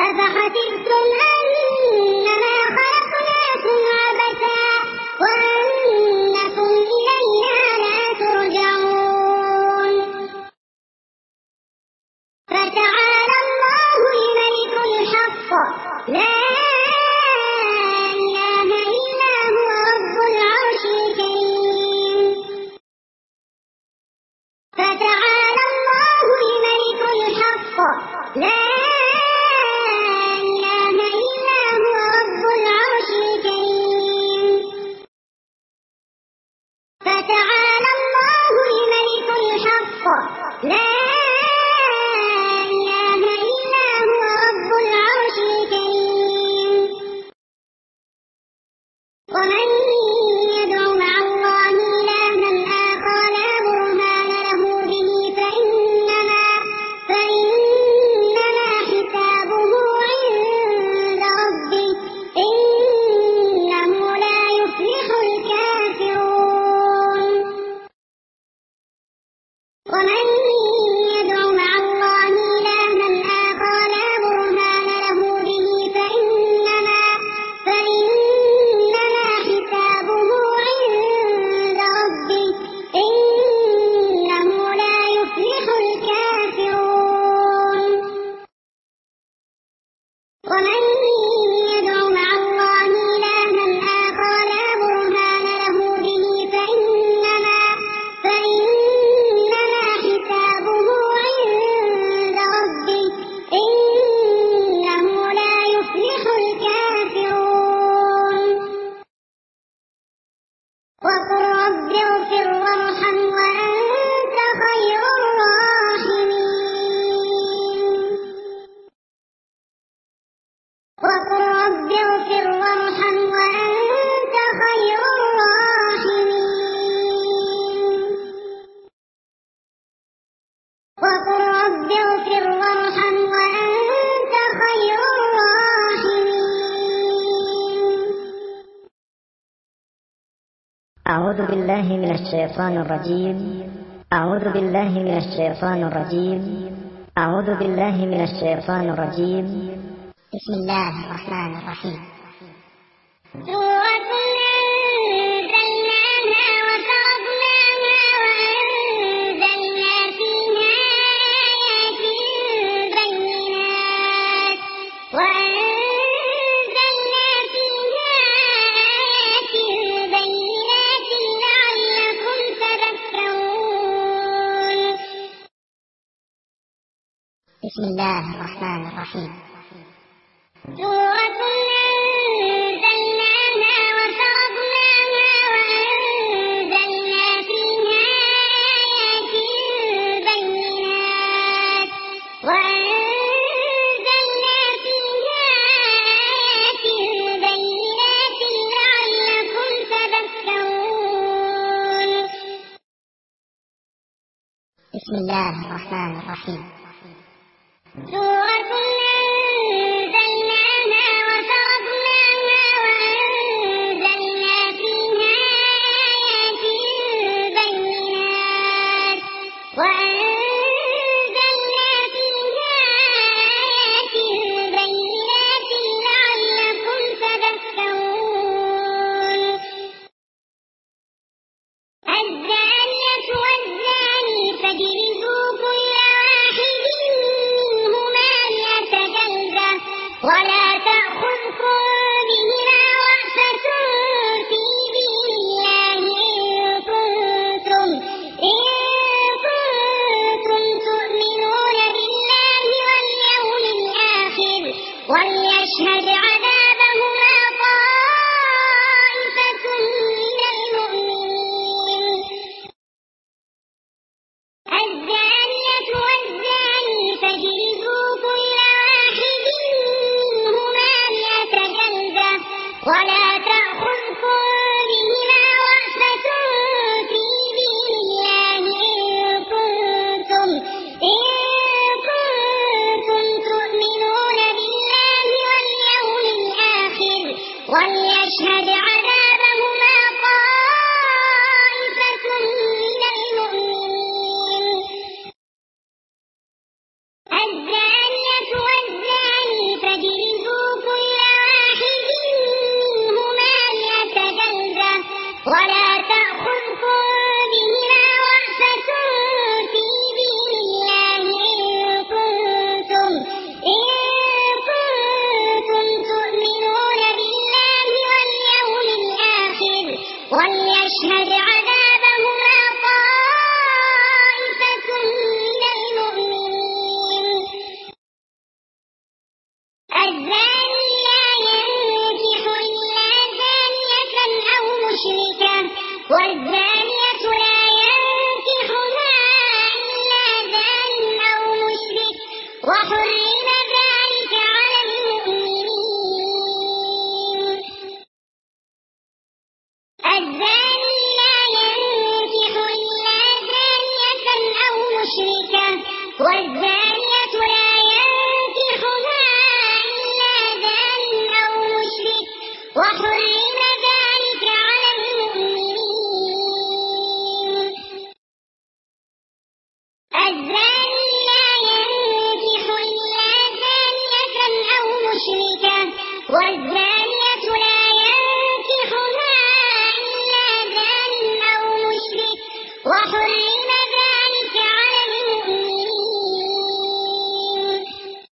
أفحسبتم أنما خلقناكم عبثا وأنكم إلينا لا ترجعون فتعالى الله الملك الحق لا إله إلا هو رب العرش الكريم فتعالى الله الملك الحق لا إله إلا هو رب العرش الكريم فتعالى الله الملك الحق لا إله إلا هو رب العرش الكريم ومن يدع مع الله إلها آخر لا برهان له به فإنما حسابه عند ربه إنه لا يفلح الكافرون ومن يدع مع الله إلها آخر لا برهان له به فإنما حسابه عند ربه إنه لا يفلح الكافرون ومن يدع مع الله إلها آخر لا برهان له به فإنما حسابه عند ربه إنه لا يفلح الكافرون وقل رب اغفر وارحم وأنت خير الراحمين وقل رب اغفر وارحم وأنت خير الراحمين وقل رب اغفر وارحم وأنت خير الراحمين أعوذ بالله من الشيطان الرجيم. أعوذ بالله من الشيطان الرجيم. أعوذ بالله من الشيطان الرجيم. بسم الله الرحمن الرحيم سورة أنزلناها وفرضناها وأنزلنا فيها آيات بينات لعلكم تذكرون بسم الله الرحمن الرحيم سورة أنزلناها وفرضناها وأنزلنا فيها آيات بينات لعلكم تذكرون بسم الله الرحمن الرحيم سورة أنزلناها وفرضناها وأنزلنا فيها آيات بينات لعلكم تذكرون الزانية والزاني فاجلدوا كل واحد منهما 100 جلدة ولا تأخذكم بهما رأفة في دين الله إن كنتم تؤمنون بالله واليوم الآخر وليشهد عذابهما طائفة من المؤمنين الزانية والزاني فاجلدوا كل واحد منهما 100 جلدة ولا تأخذكم بهما رأفة في دين الله إن كنتم تؤمنون بالله واليوم الآخر وليشهد عذابهما طائفة من المؤمنين الزانية والزاني الزاني لا ينكح إلا زانية أو مشركة والزانية لا ينكحها إلا زان أو مشرك وحرم ذلك على المؤمنين. الزاني لا ينكح إلا زانية أو مشركة والزانية لا ينكحها إلا زان أو مشرك وحرم ذلك على المؤمنين. الزاني لا ينكح إلا زانية أو مشركة والزانية لا ينكحها إلا زان أو مشرك وحرم ذلك على المؤمنين.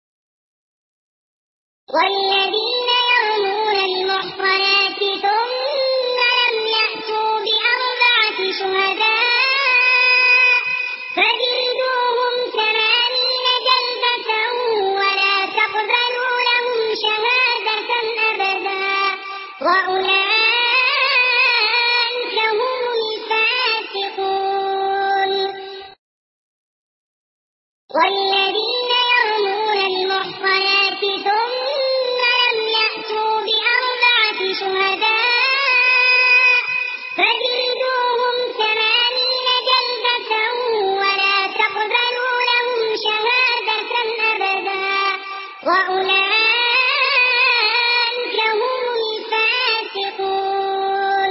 والذين يرمون المحصنات ثم لم يأتوا بأربعة شهداء فجلدوهم 80 جلدة ولا تقبلوا لهم شهادة أبدا وأولئك هم الفاسقون. والذين يرمون المحصنات ثم لم يأتوا بأربعة شهداء فجلدوهم 80 جلدة ولا تقبلوا لهم شهادة أبدا وأولئك هم الفاسقون.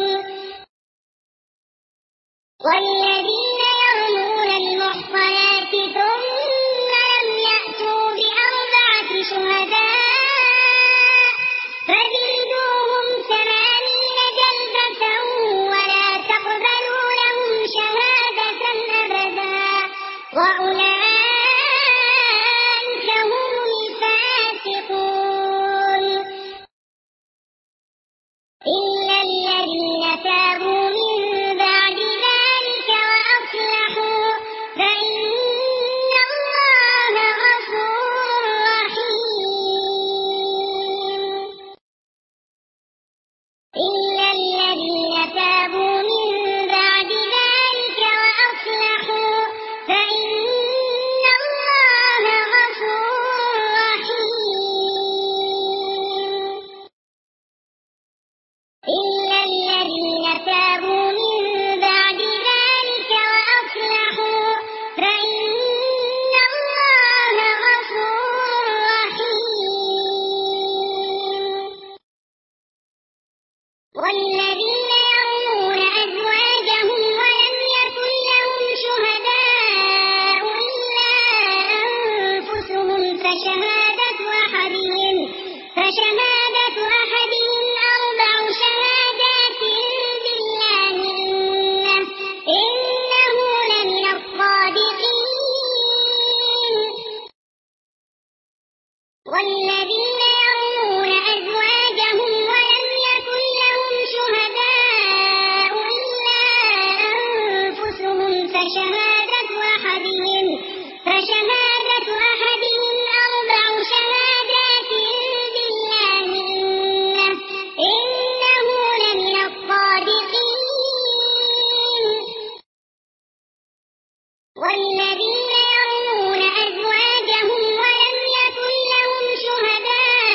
والذين يرمون المحصنات ثم لم يأتوا بأربعة شهداء فجلدوهم 80 جلدة ولا تقبلوا لهم شهادة أبدا وأولئك هم الفاسقون. إلا الذين تابوا من بعد ذلك وأصلحوا فإن الله غفور رحيم. إلا الذين تابوا من بعد ذلك وأصلحوا فإن الله غفور رحيم. إلا الذين تابوا من بعد ذلك وأصلحوا فإن الله غفور رحيم. والذين يرمون أزواجهم ولم يكن لهم شهداء إلا أنفسهم فشهادة أحدهم أربع شهادات بالله إنه لمن الصادقين. والذين يرمون أزواجهم ولم يكن لهم شهداء إلا أنفسهم فشهادة أحدهم أربع شهادات بالله إنه لمن الصادقين. والذين يرمون أزواجهم ولم يكن لهم شهداء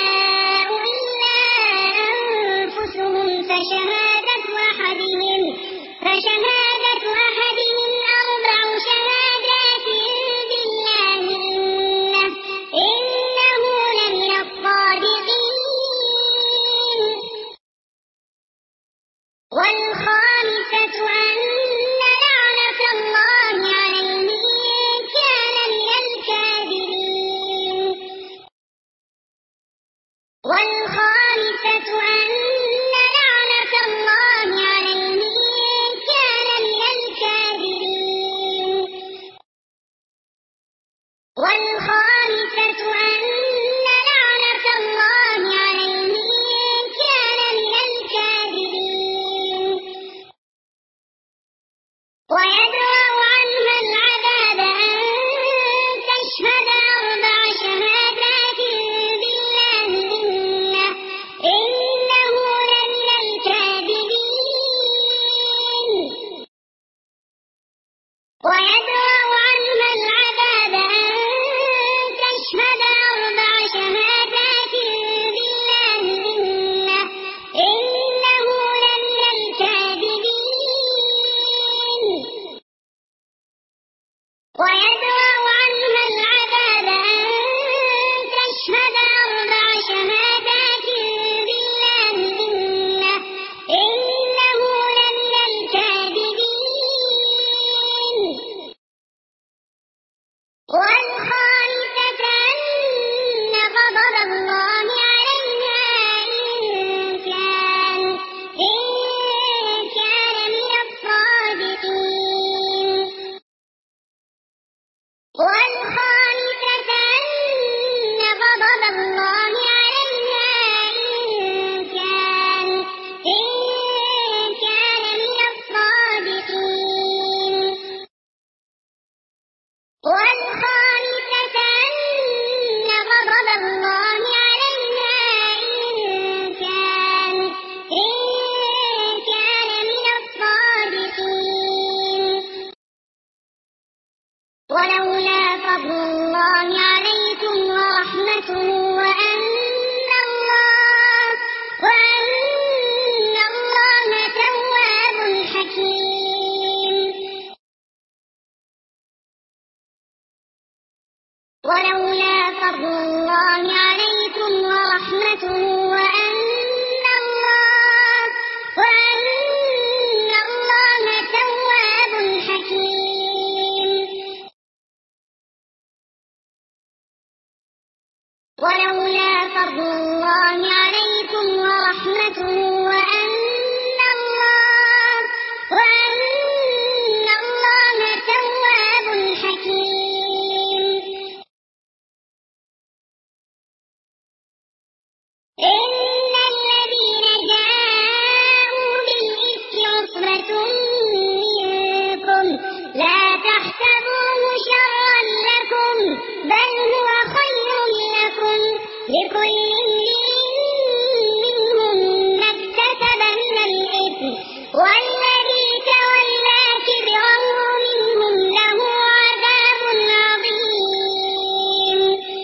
فضل الله عليكم ورحمته وأن الله تواب حكيم. إن الذين جاءوا بالإفك عصبة منكم لا تحسبوه شرا لكم بل هو خير لكم لكل امرئ منهم ما اكتسب من الإثم والذي تولى كبره منهم له عذاب عظيم.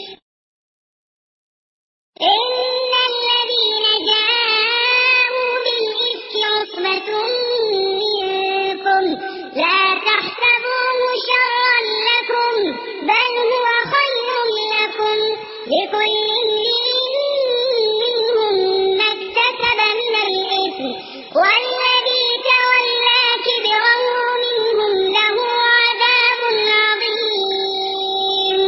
إن الذين جاءوا بالإفك عصبة منكم لا تحسبوه شرا لكم بل هو خير لكم لكل امرئ منهم ما اكتسب من الإثم والذي تولى كبره منهم له عذاب عظيم.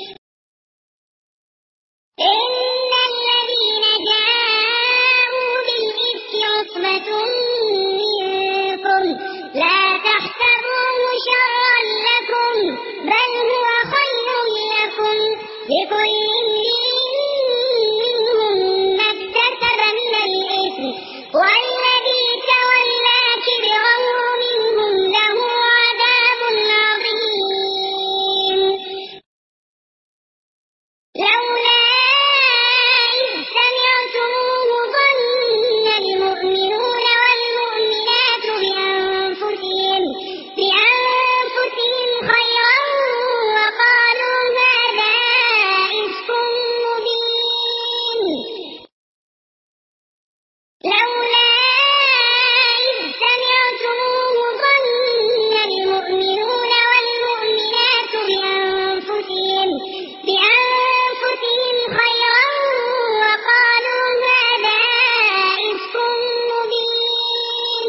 إن الذين جاءوا بالإفك عصبة منكم لا تحسبوه شرا لكم بل هو خير لكم لكل امرئ منهم ما اكتسب من الإثم والذي تولى كبره منهم له عذاب عظيم. لولا إذ سمعتموه ظن المؤمنون والمؤمنات بأنفسهم خيرا وقالوا هذا إفك مبين. لولا إذ سمعتموه ظن المؤمنون والمؤمنات بأنفسهم خيرا وقالوا هذا إفك مبين.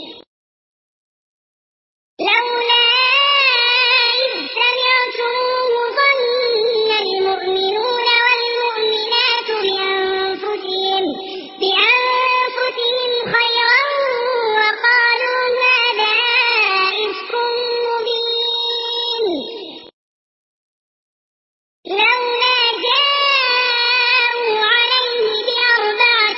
لولا إذ سمعتموه ظن المؤمنون والمؤمنات بأنفسهم خيرا وقالوا هذا إفك مبين. لولا جاءوا عليه بأربعة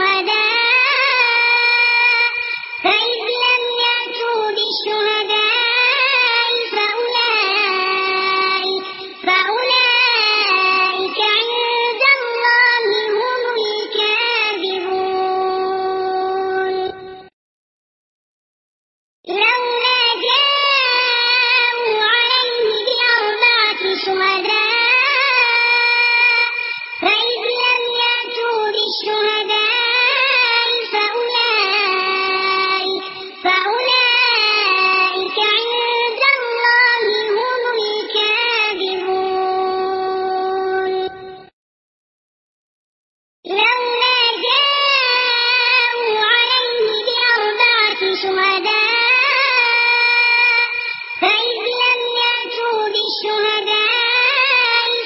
شهداء فإذ لم يأتوا بالشهداء فأولئك عند الله هم الكاذبون. لولا جاءوا عليه بأربعة شهداء فإذ لم يأتوا بالشهداء فأولئك عند الله هم الكاذبون. لولا جاءوا عليه بأربعة شهداء فإذ لم يأتوا بالشهداء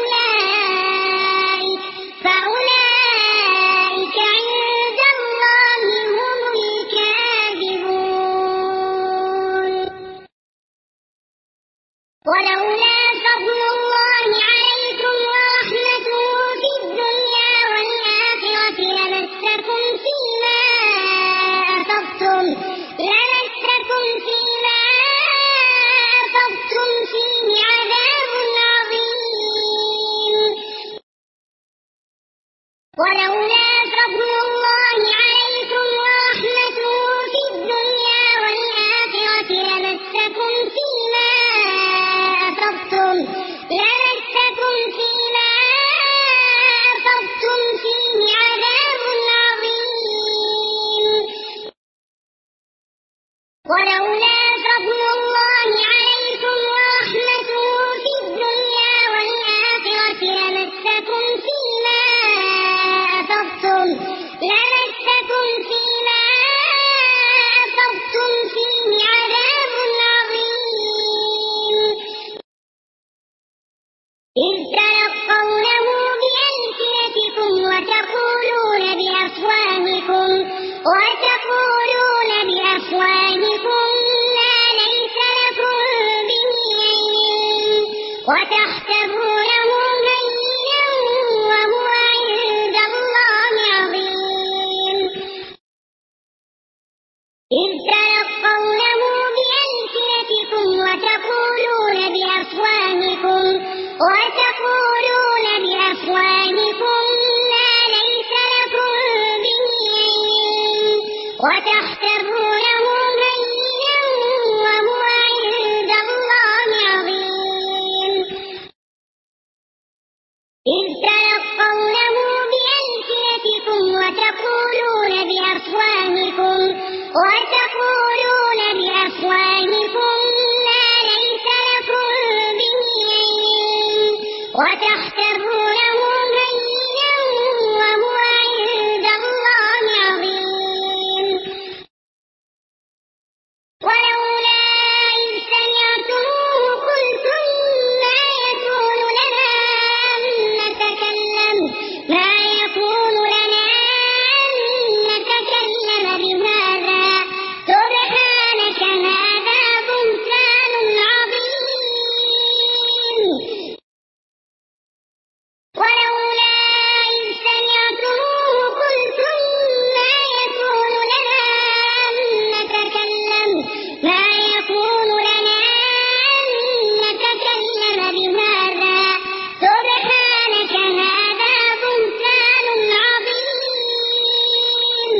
فأولئك عند الله هم الكاذبون. ولولا فضل الله عليكم ورحمته في الدنيا والآخرة لمسكم فيما أفضتم فيه عذاب عظيم. ولولا فضل الله عليكم ورحمته في الدنيا والآخرة لمسكم فيما أفضتم فيه عذاب عظيم. ولولا فضل الله عليكم ورحمته في الدنيا والآخرة لمسكم فيما أفضتم وتحسبونه هينا وهو عند الله عظيم إذ تلقونه بألسنتكم وتقولون بأفواهكم ما ليس لكم به علم وتحسبونه هينا وهو عند الله عظيم إذ تلقونه بألسنتكم وتقولون بأفواهكم ما ليس لكم به علم وتحسبونه هينا وهو عند الله عظيم ولولا إذ سمعتموه قلتم ما يكون لنا أن نتكلم بهذا سبحانك هذا بهتان عظيم ولولا إذ سمعتموه قلتم ما يكون لنا أن نتكلم بهذا سبحانك هذا بهتان عظيم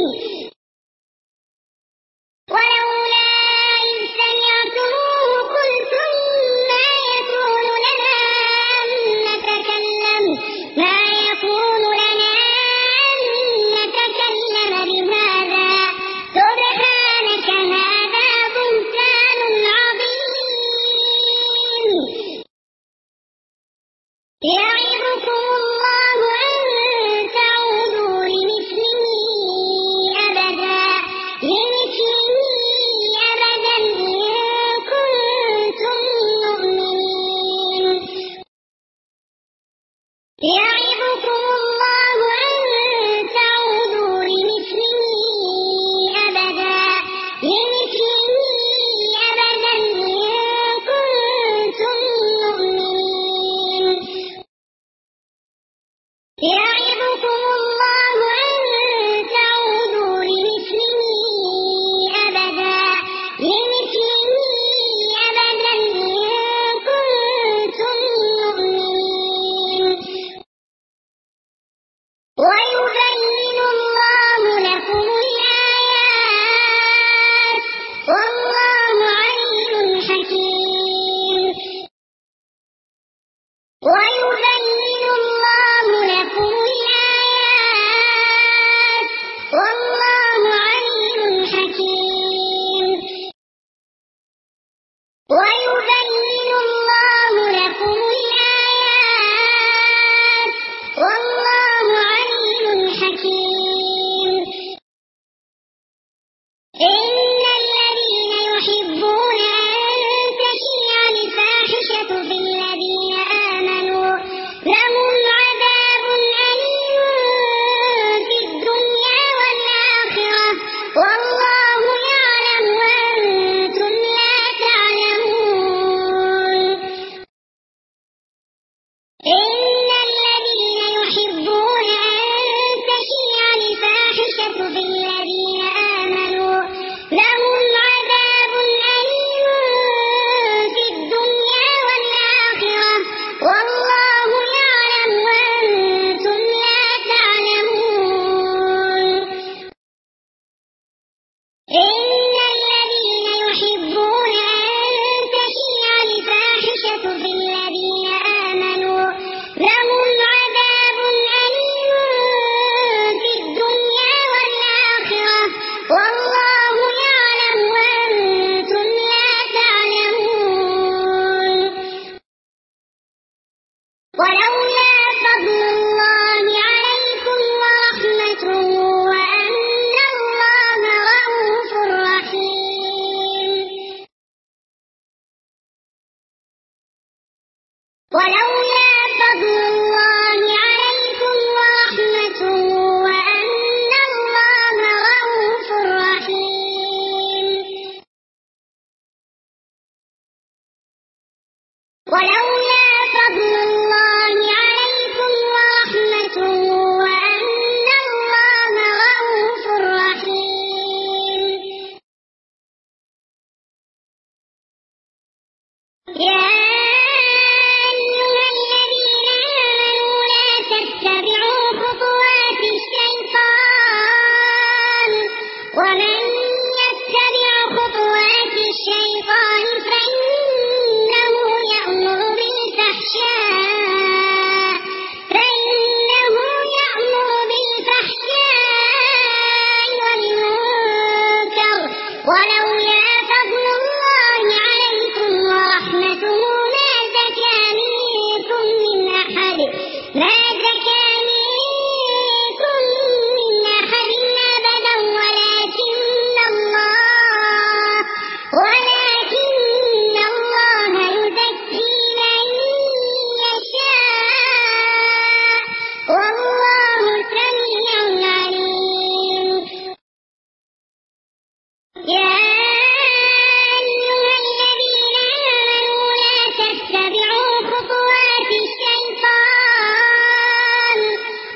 ولولا إذ سمعتموه قلتم ما يكون لنا أن نتكلم بهذا سبحانك هذا بهتان عظيم يعظكم الله أن تعودوا لمثله أبدا إن كنتم مؤمنين يعظكم الله أن تعودوا لمثله أبدا إن كنتم مؤمنين يعظكم الله أن تعودوا لمثله أبدا إن كنتم مؤمنين ويبين الله لكم الآيات والله عليم حكيم ويبين الله لكم الآيات والله عليم حكيم ويبين الله لكم الآيات والله عليم حكيم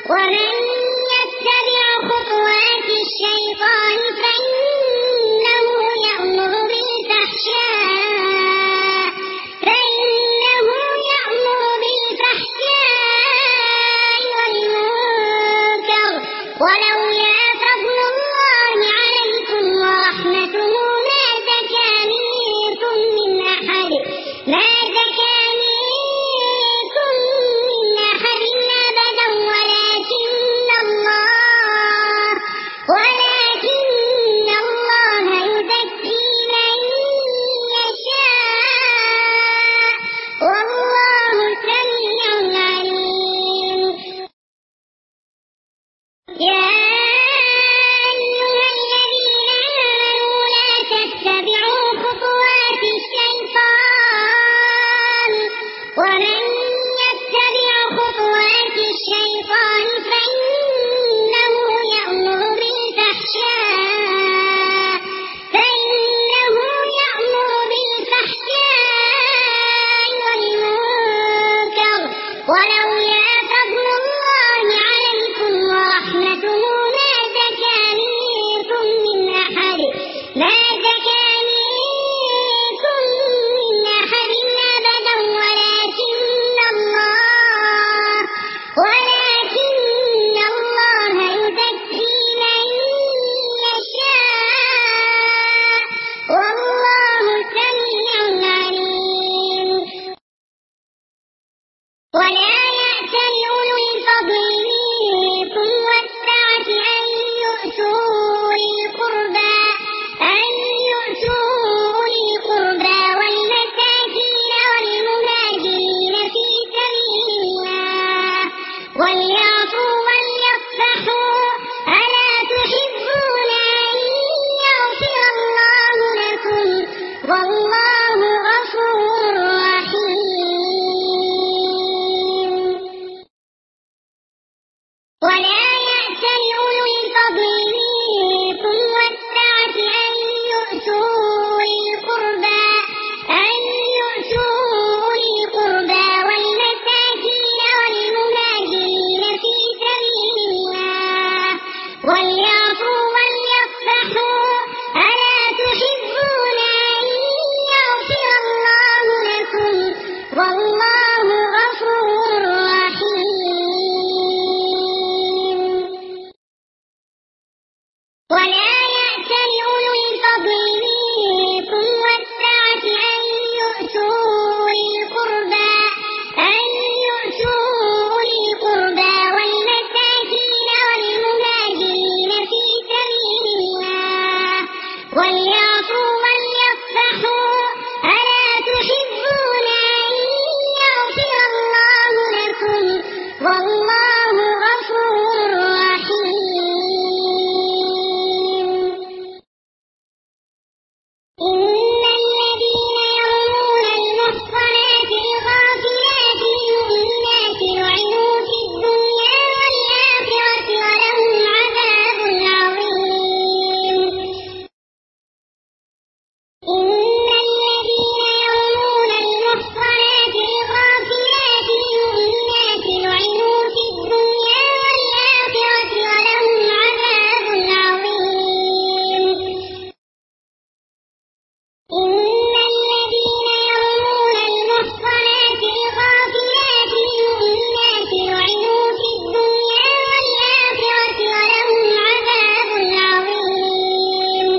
ومن يتبع خطوات الشيطان فإنه يأمر بالفحشاء والمنكر ولولا فضل الله عليكم ورحمته ما زكى منكم من أحد أبدا ولكن الله يزكي من يشاء والله سميع عليم. يا أيها الذين آمنوا لا تتبعوا خطوات الشيطان ومن يتبع خطوات الشيطان فإنه يأمر بالفحشاء والمنكر ولولا فضل الله عليكم ورحمته ما زكى منكم من أحد أبدا ولكن الله يزكي من يشاء والله سميع عليم. ولا يأتل أولو الفضل منكم والسعة أن يؤتوا أولي القربى والمساكين والمهاجرين في سبيل الله وليعفوا وليصفحوا ألا تحبون أن يغفر الله لكم والله غفور رحيم. ولا يأتل أولو الفضل منكم والسعة أن يؤتوا أولي القربى والمساكين والمهاجرين في سبيل الله وليعفوا وليصفحوا ألا تحبون أن يغفر الله لكم والله غفور رحيم. ولا يأتل أولو الفضل منكم والسعة أن يؤتوا أولي القربى والمساكين والمهاجرين في سبيل الله وليعفوا وليصفحوا ألا تحبون أن يغفر الله لكم والله غفور رحيم. إن الذين يرمون المحصنات الغافلات المؤمنات لعنوا في الدنيا والآخرة ولهم عذاب عظيم. إن الذين يرمون المحصنات الغافلات المؤمنات لعنوا في الدنيا والآخرة ولهم عذاب عظيم. إن الذين يرمون المحصنات الغافلات المؤمنات لعنوا في الدنيا والآخرة ولهم عذاب عظيم.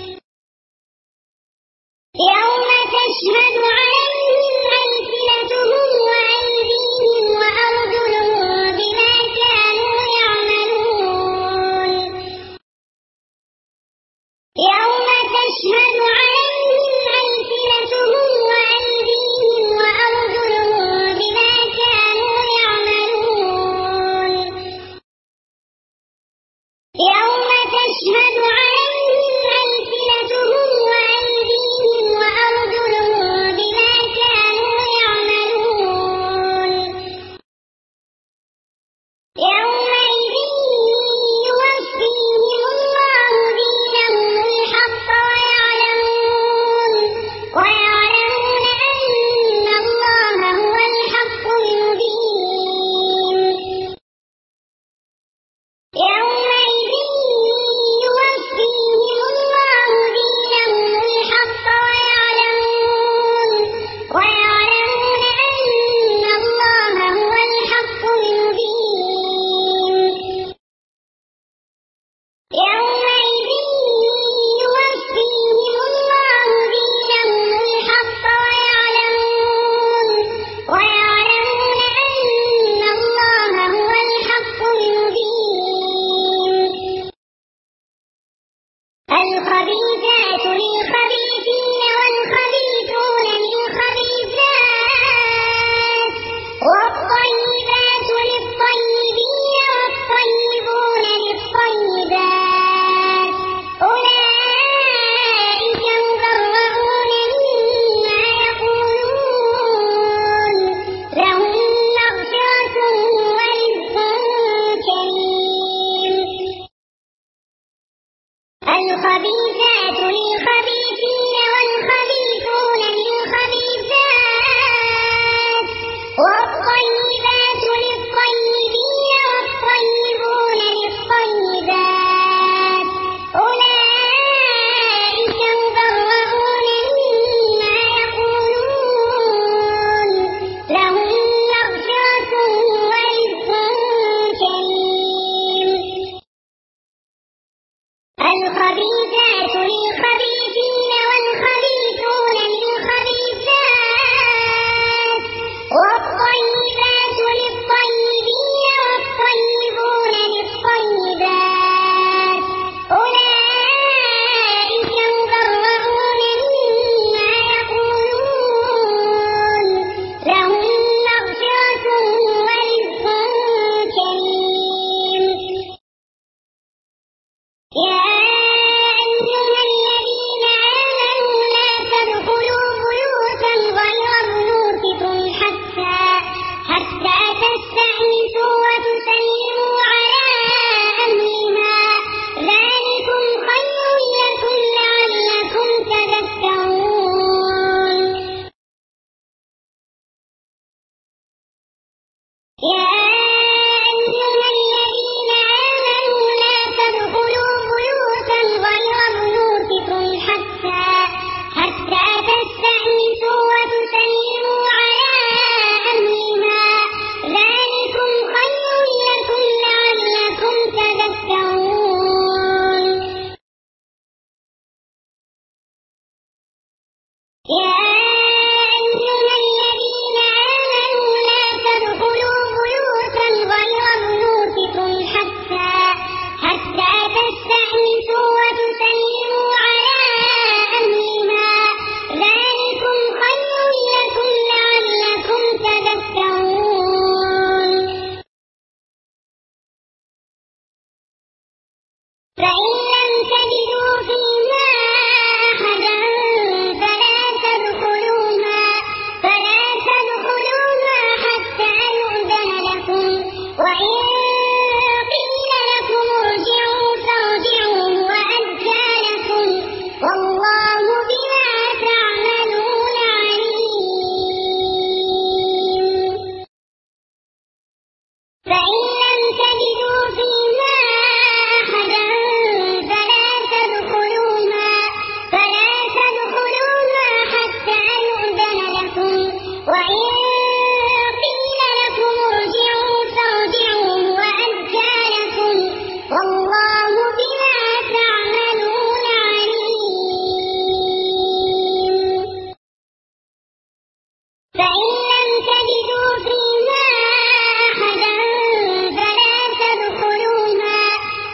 يوم تشهد عليهم ألسنتهم وأيديهم وأرجلهم بما كانوا يعملون. يوم تشهد عليهم ألسنتهم وأيديهم وأرجلهم بما كانوا يعملون. يوم تشهد عليهم ألسنتهم وأيديهم وأرجلهم بما كانوا يعملون. يومئذ يوفيهم الله دينهم الحق ويعلمون أن الله هو الحق المبين. فإن لم تجدوا فيها أحدا فلا تدخلوها حتى يؤذن لكم، وإن قيل لكم ارجعوا فارجعوا هو أزكى لكم، والله بما تعملون عليم. فإن لم تجدوا فيها أحدا فلا تدخلوها حتى يؤذن لكم، وإن قيل لكم ارجعوا فارجعوا هو أزكى لكم، والله بما تعملون عليم. فإن لم تجدوا فيها أحدا فلا تدخلوها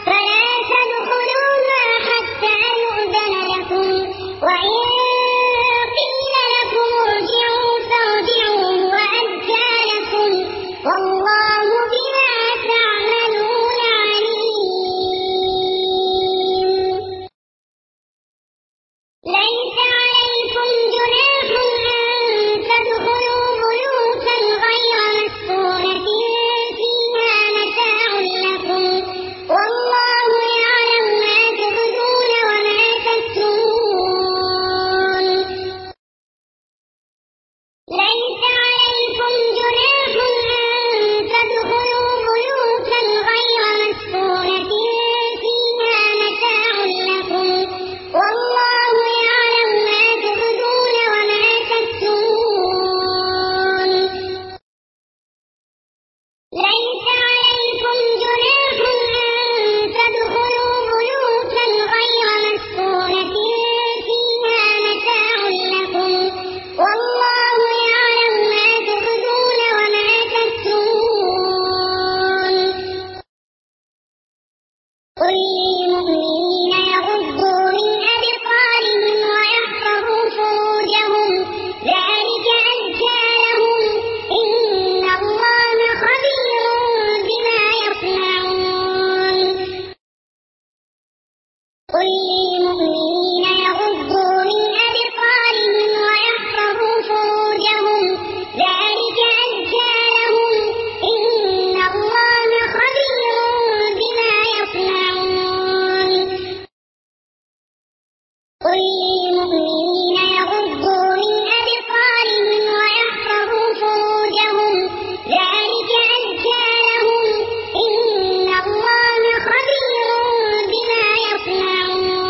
حتى يؤذن لكم، وإن قيل لكم ارجعوا فارجعوا هو أزكى لكم، والله بما تعملون عليم. ليس عليكم جناح أن تدخلوا بيوتا غير مسكونة فيها متاع لكم، والله يعلم ما تبدون وما تكتمون. ليس عليكم جناح أن تدخلوا بيوتا غير مسكونة فيها متاع لكم، والله يعلم ما تبدون وما تكتمون. ليس عليكم جناح أن تدخلوا بيوتا غير مسكونة فيها متاع لكم، والله يعلم ما تبدون وما تكتمون. قل للمؤمنين يغضوا من أبصارهم ويحفظوا فروجهم ذلك أزكى لهم، إن الله خبير بما يصنعون. قل للمؤمنين يغضوا من أبصارهم ويحفظوا فروجهم ذلك أزكى لهم، إن الله خبير بما يصنعون. قل للمؤمنين يغضوا من أبصارهم ويحفظوا فروجهم ذلك أزكى لهم، إن الله خبير بما يصنعون.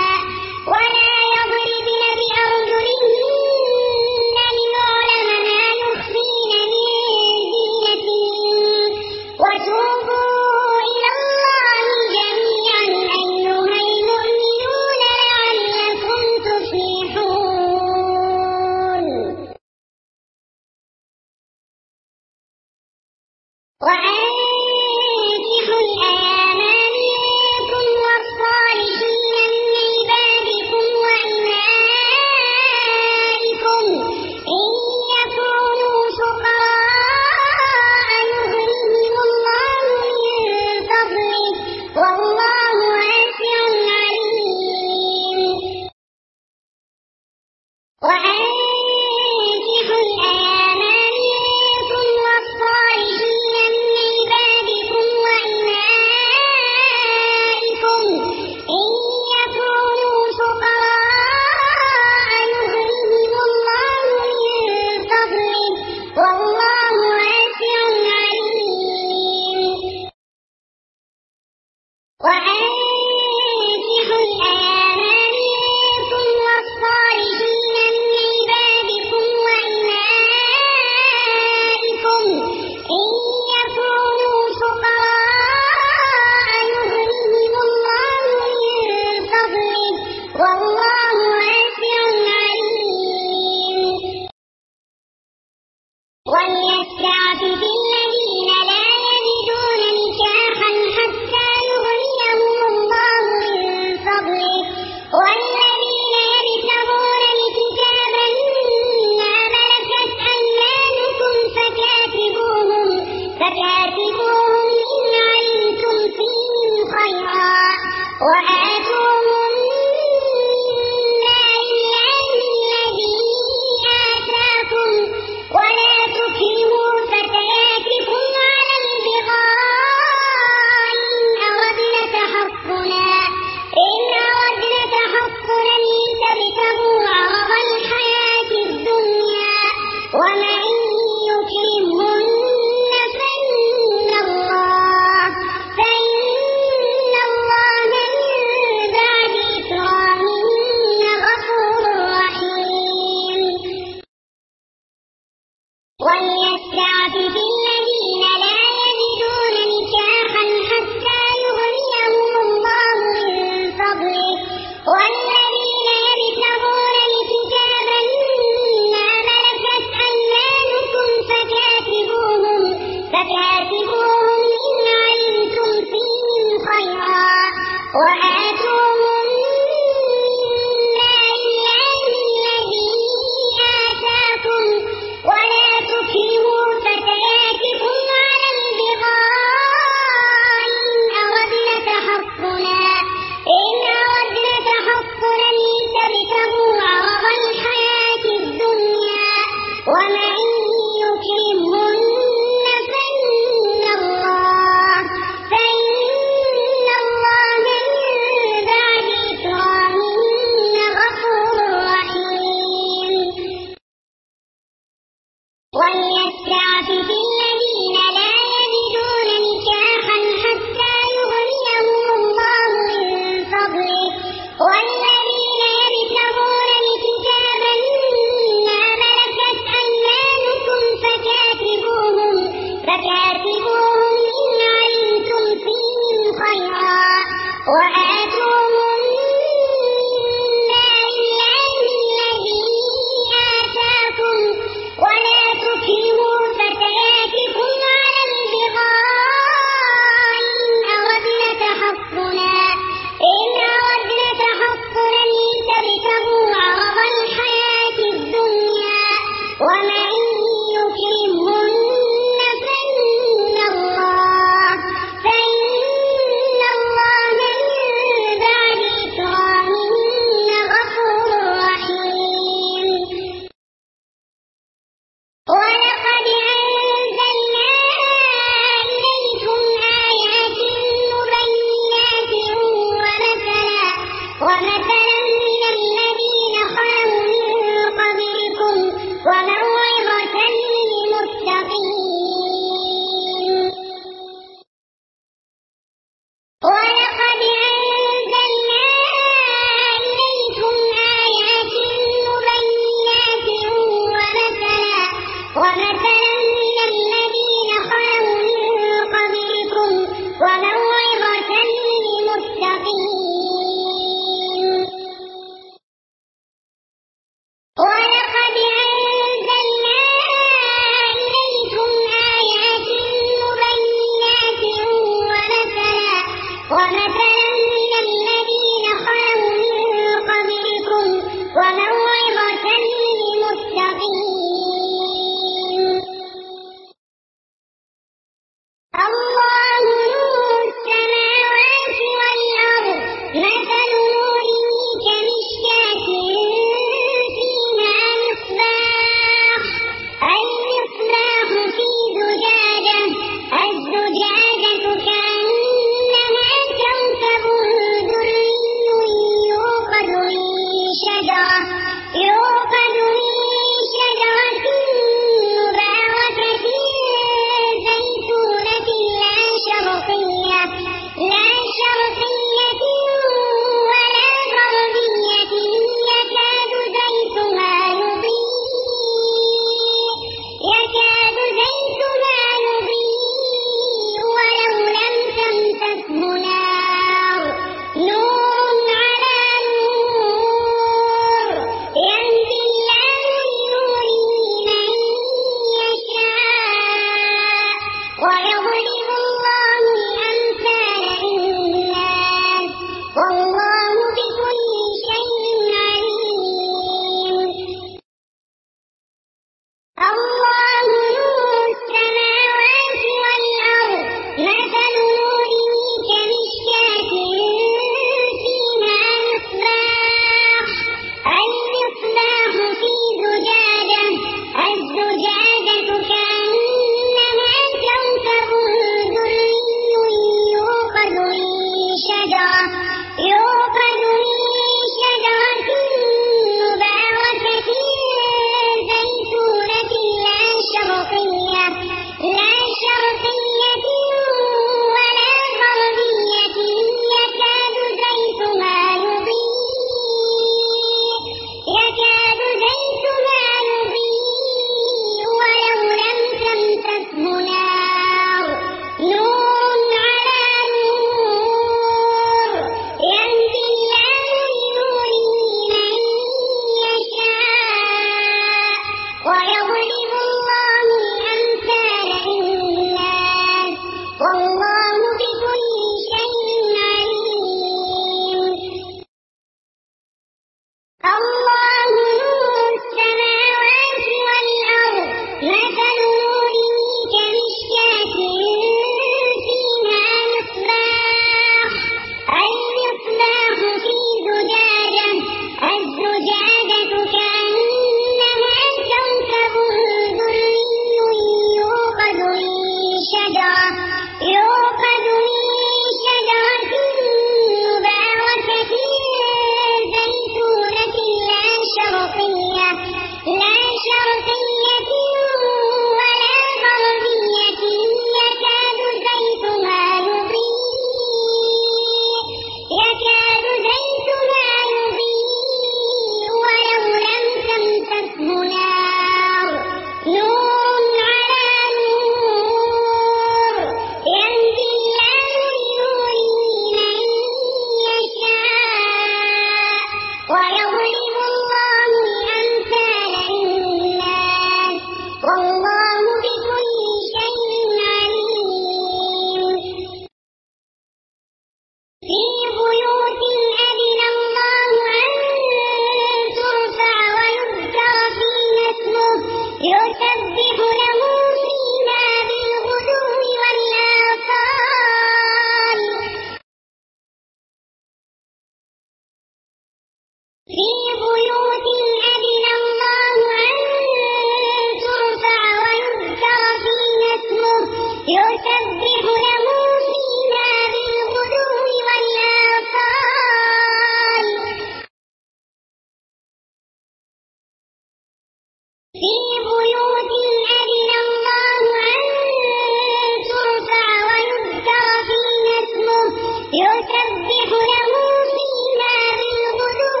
يسبح له فيها بالغدو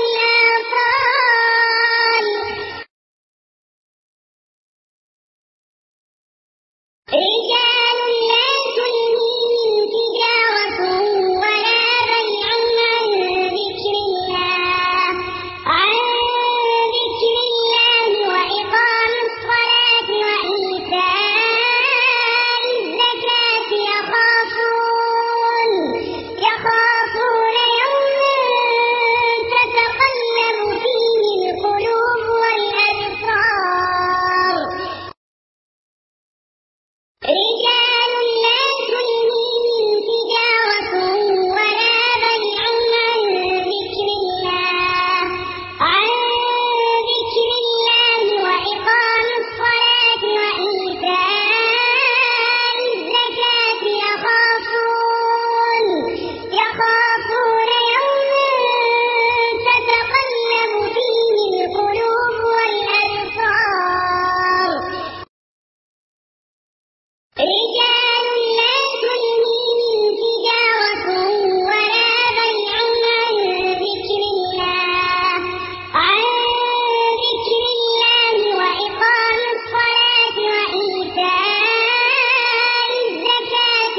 والآصال رجال لا تلهيهم تجارة ولا بيع عن ذكر الله وإقام الصلاة وإيتاء الزكاة يخافون يوما تتقلب فيه القلوب والأبصار رجال لا تلهيهم تجارة ولا بيع عن ذكر الله وإقام الصلاة وإيتاء الزكاة يخافون يوما تتقلب فيه القلوب والأبصار رجال لا تلهيهم تجارة ولا بيع عن ذكر الله وإقام الصلاة وإيتاء الزكاة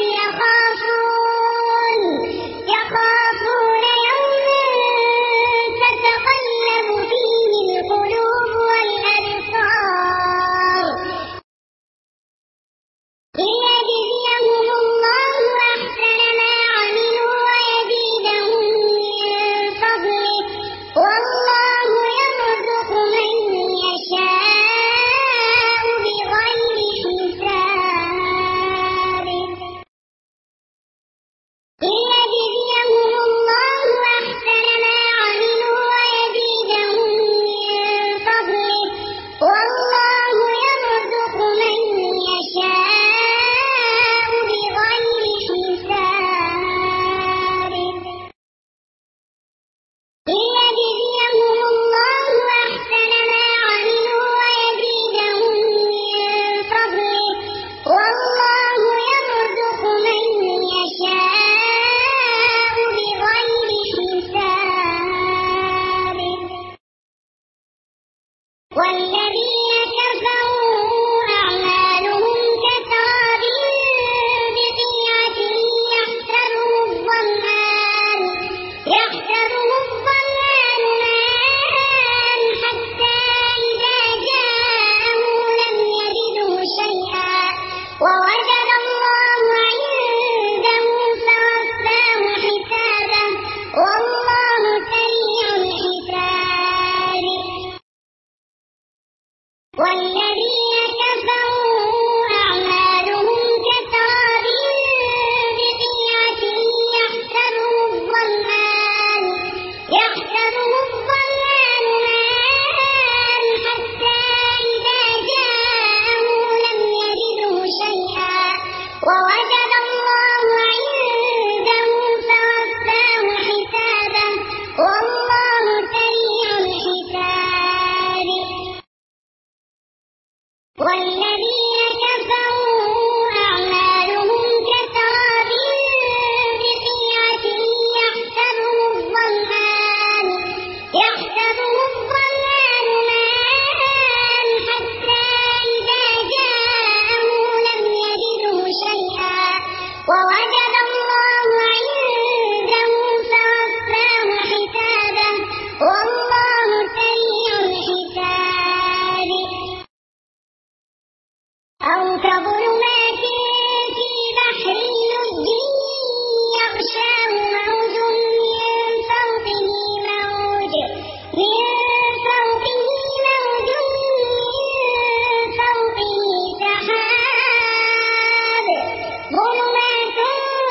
يخافون يوما تتقلب فيه القلوب والأبصار ليجزيهم الله أحسن ما عملوا ويزيدهم من فضله والله يرزق من يشاء بغير حساب ليجزيهم الله أحسن ما عملوا ويزيدهم من فضله والله يرزق من يشاء بغير حساب ليجزيهم الله أحسن ما عملوا ويزيدهم من فضله والله يرزق من يشاء بغير حساب والذين كفروا أعمالهم كسراب بقيعة يحسبه الظمآن ماء حتى إذا جاءه لم يجده شيئا ووجد الله عنده فوفاه حسابه والله سريع الحساب والذين كفروا أعمالهم كسراب بقيعة يحسبه الظمآن ماء حتى إذا جاءه لم يجده شيئا ووجد الله عنده فوفاه حسابه والله سريع الحساب والذين كفروا أعمالهم كسراب بقيعة يحسبه الظمآن ماء حتى إذا جاءه لم يجده شيئا ووجد الله عنده فوفاه حسابه والله سريع الحساب أو كظلمات في بحر لجي يغشاه موج من فوقه من فوقه سحاب ظلمات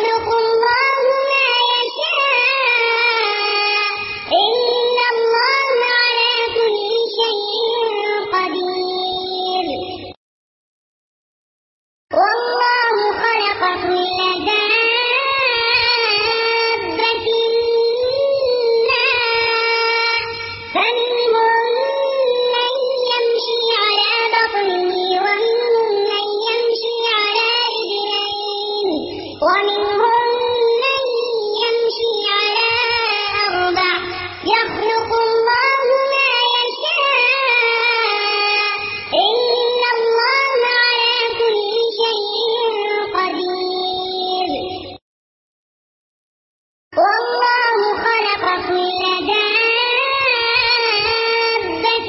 يخلق الله ما يشاء إن الله على كل شيء قدير والله خلق كل دابة ماء فمنهم من يمشي على بطنه ومنهم من يمشي على رجلين ومنهم من يمشي على أربع يخلق الله ما يشاء إن الله على كل شيء قدير والله خلق كل دابة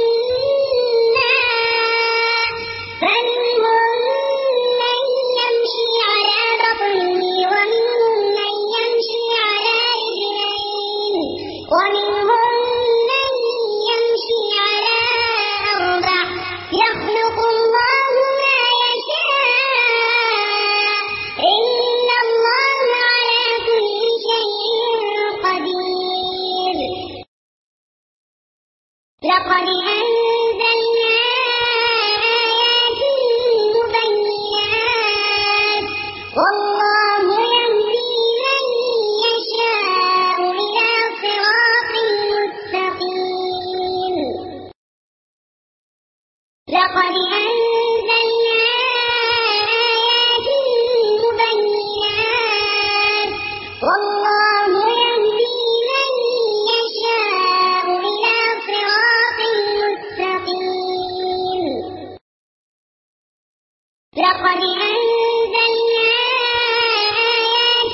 ماء فمنهم من يمشي على بطنه ومنهم من يمشي على رجلين ومنهم من يمشي على أربع يخلق الله ما يشاء إن الله على كل شيء قدير لقد أنزلنا آيات مبينات والله يهدي من يشاء إلى صراط مستقيم لقد أنزلنا آيات مبينات والله يهدي من يشاء إلى صراط مستقيم لقد أنزلنا آيات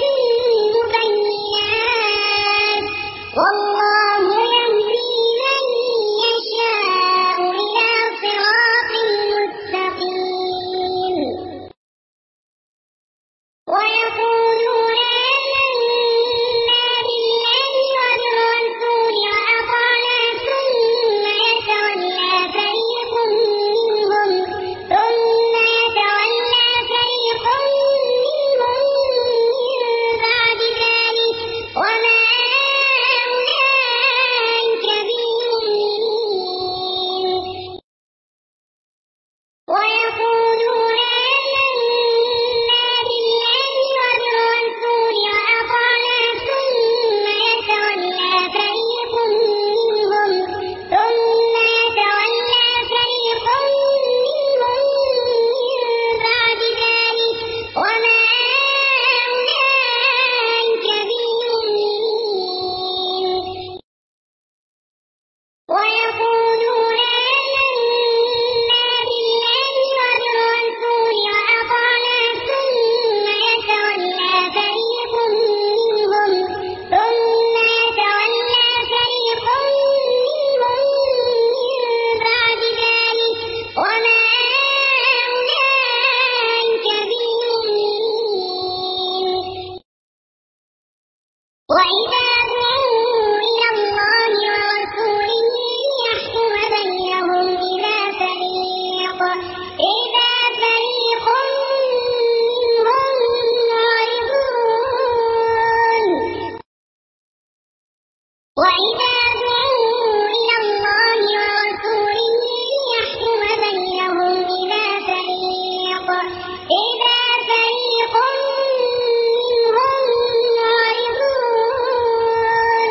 مبينات والله يهدي من يشاء إلى صراط مستقيم ويقولون آمنا بالله وبالرسول وأطعنا ثم يتولى فريق منهم من بعد ذلك وما أولئك بالمؤمنين ويقولون آمنا بالله وبالرسول وأطعنا ثم يتولى فريق منهم من بعد ذلك وما أولئك بالمؤمنين ويقولون آمنا بالله وبالرسول وأطعنا ثم يتولى فريق منهم من بعد ذلك وما أولئك بالمؤمنين وإذا دعوا إلى الله ورسوله ليحكم بينهم إذا فريق منهم معرضون وإذا دعوا إلى الله ورسوله ليحكم بينهم إذا فريق منهم معرضون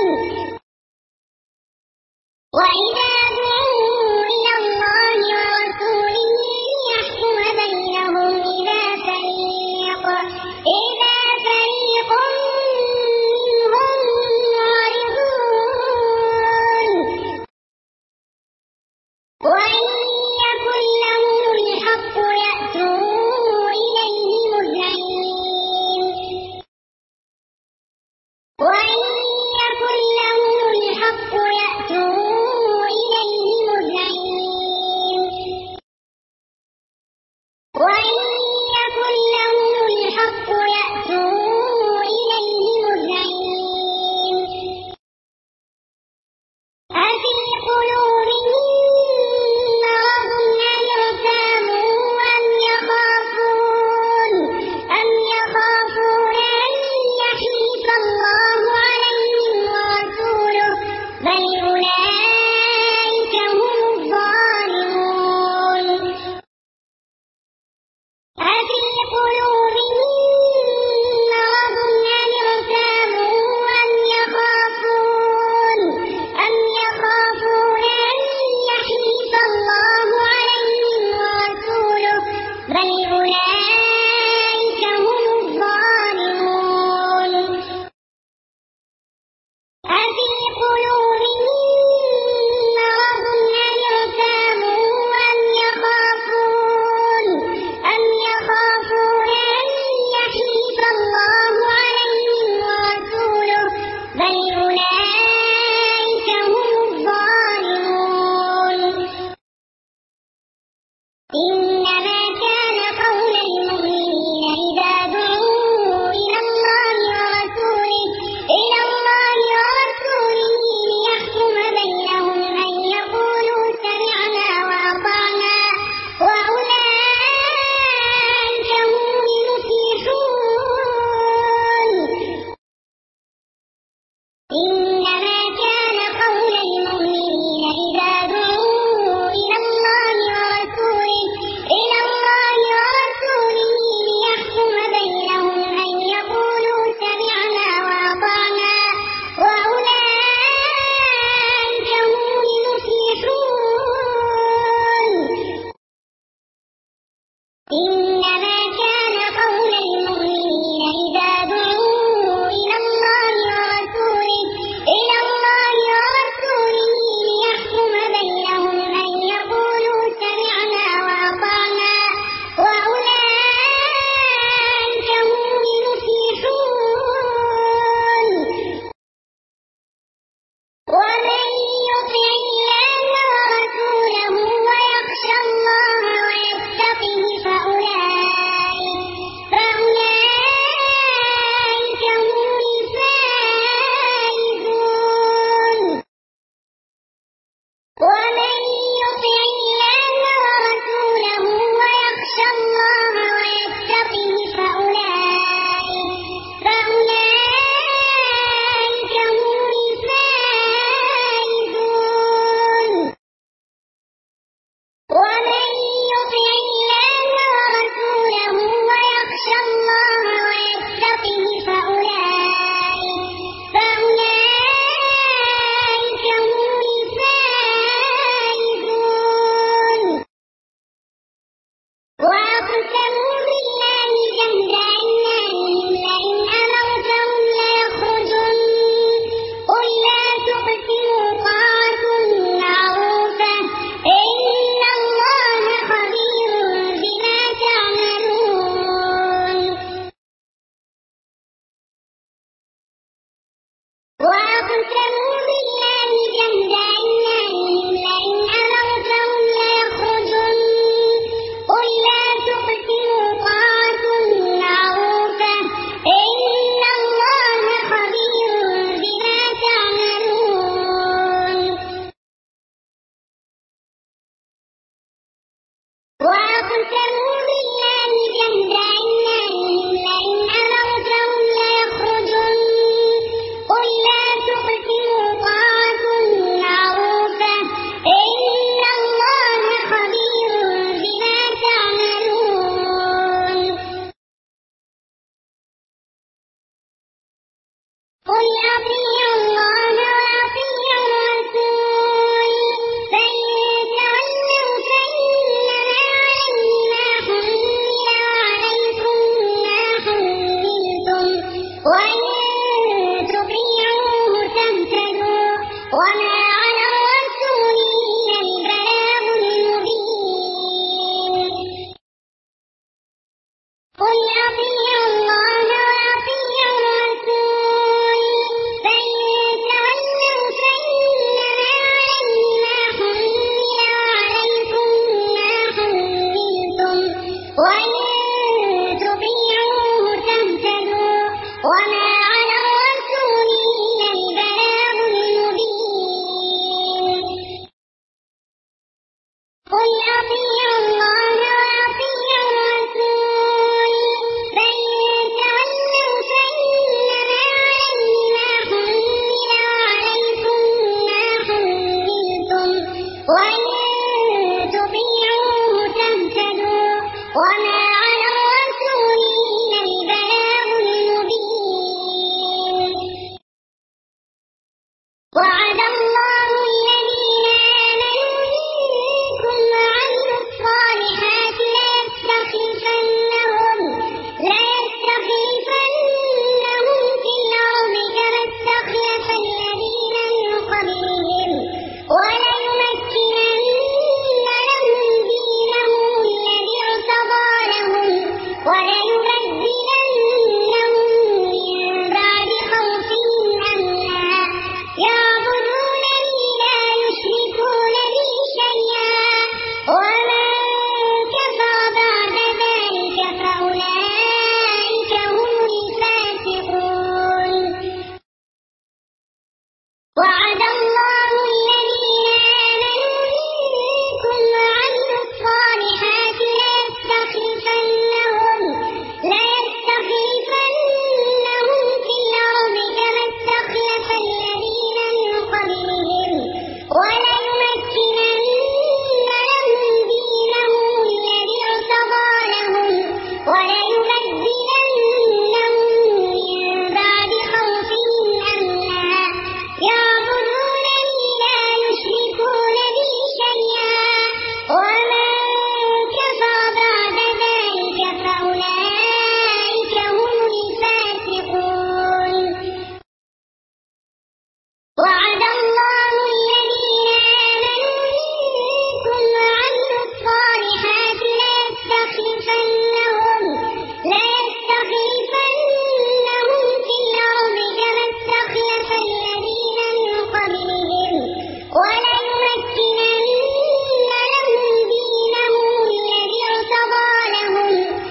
وإذا دعوا إلى الله ورسوله ليحكم بينهم إذا فريق منهم معرضون وإن يكن لهم الحق يأتوا إليه مذعنين وإن يكن لهم الحق يأتوا إليه مذعنين وإن يكن لهم الحق يأتوا وأقسموا بالله جهد أيمانهم لئن أمرتهم ليخرجن قل لا تقسموا طاعة معروفة إن الله خبير بما تعملون وأقسموا بالله جهد أيمانهم لئن أمرتهم ليخرجن قل لا تقسموا طاعة معروفة إن الله خبير بما تعملون قل أطيعوا الله وأطيعوا الرسول فإن تولوا فإنما عليه ما حمل وعليكم ما حملتم وإن تطيعوه تهتدوا وما على الرسول إلا البلاغ المبين قل أطيعوا الله وأطيعوا الرسول فإن تولوا فإنما عليه ما حمل وعليكم ما حملتم وإن تطيعوه تهتدوا وما على الرسول إلا البلاغ المبين قل أطيعوا الله وأطيعوا الرسول فإن تولوا فإنما عليه ما حمل وعليكم ما حملتم وإن تطيعوه تهتدوا وما على الرسول إلا البلاغ المبين وعد الله الذين آمنوا منكم وعملوا الصالحات ليستخلفنهم في الأرض كما استخلف الذين من قبلهم وليمكنن لهم دينهم الذي ارتضى لهم وليبدلنهم من بعد خوفهم أمنا يعبدونني لا يشركون بي شيئا ومن كفر بعد ذلك فأولئك هم الفاسقون وعد الله الذين آمنوا منكم وعملوا الصالحات ليستخلفنهم في الأرض كما استخلف الذين من قبلهم وليمكنن لهم دينهم الذي ارتضى لهم وليبدلنهم من بعد خوفهم أمنا يعبدونني لا يشركون بي شيئا ومن كفر بعد ذلك فأولئك هم الفاسقون وعد الله الذين آمنوا منكم وعملوا الصالحات ليستخلفنهم في الأرض كما استخلف الذين من قبلهم وليمكنن لهم دينهم الذي ارتضى لهم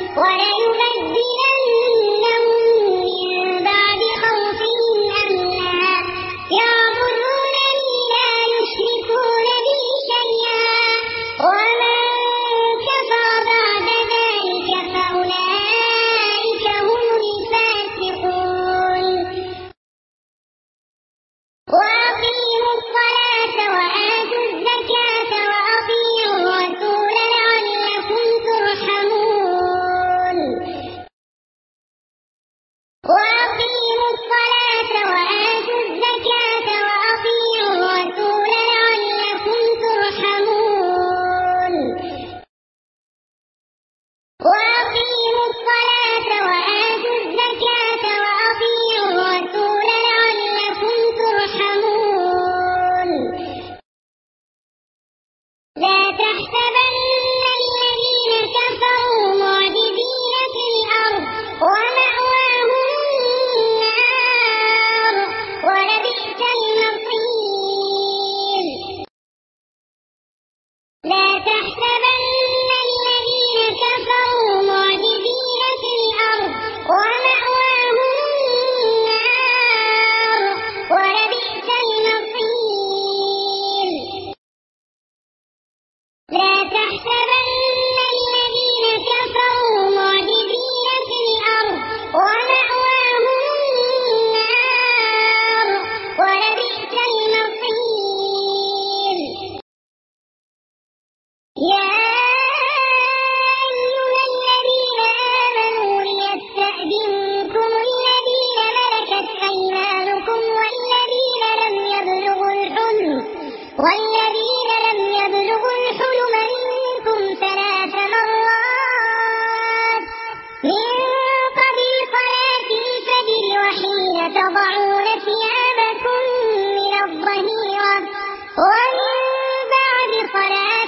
وليبدلنهم من بعد خوفهم أمنا يعبدونني لا يشركون بي شيئا ومن كفر بعد ذلك فأولئك هم الفاسقون وأقيموا الصلاة وآتوا الزكاة وأطيعوا الرسول لعلكم ترحمون وأقيموا الصلاة وآتوا الزكاة وأطيعوا الرسول لعلكم ترحمون وأقيموا الصلاة وآتوا الزكاة وأطيعوا الرسول لعلكم ترحمون لا تحسبن الذين كفروا معجزين في الأرض ومأواهم والذين لم يبلغوا الحلم منكم 3 مرات من قبل صلاة الفجر وحين تضعون ثيابكم من الظهيرة ومن بعد صلاة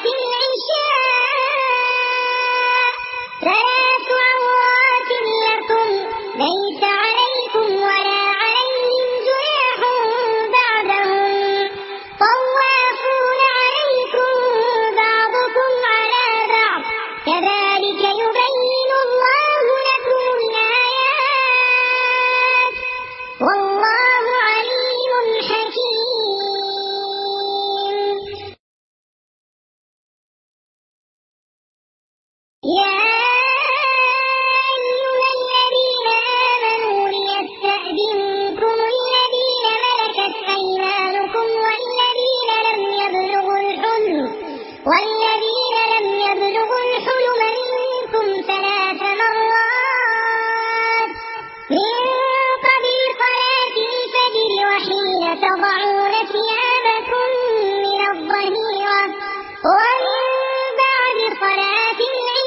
العشاء 3 عورات لكم ليس عليكم ولا عليهم جناح بعدهم طوافون عليكم بعضكم على بعض كذلك يبين الله لكم الآيات والله عليم حكيم. يا أيها الذين آمنوا ليستأذنكم الذين ملكت أيمانكم والذين لم يبلغوا الحلم منكم 3 مرات من قبل صلاة الفجر وحين تضعون ثيابكم من الظهيرة ومن بعد صلاة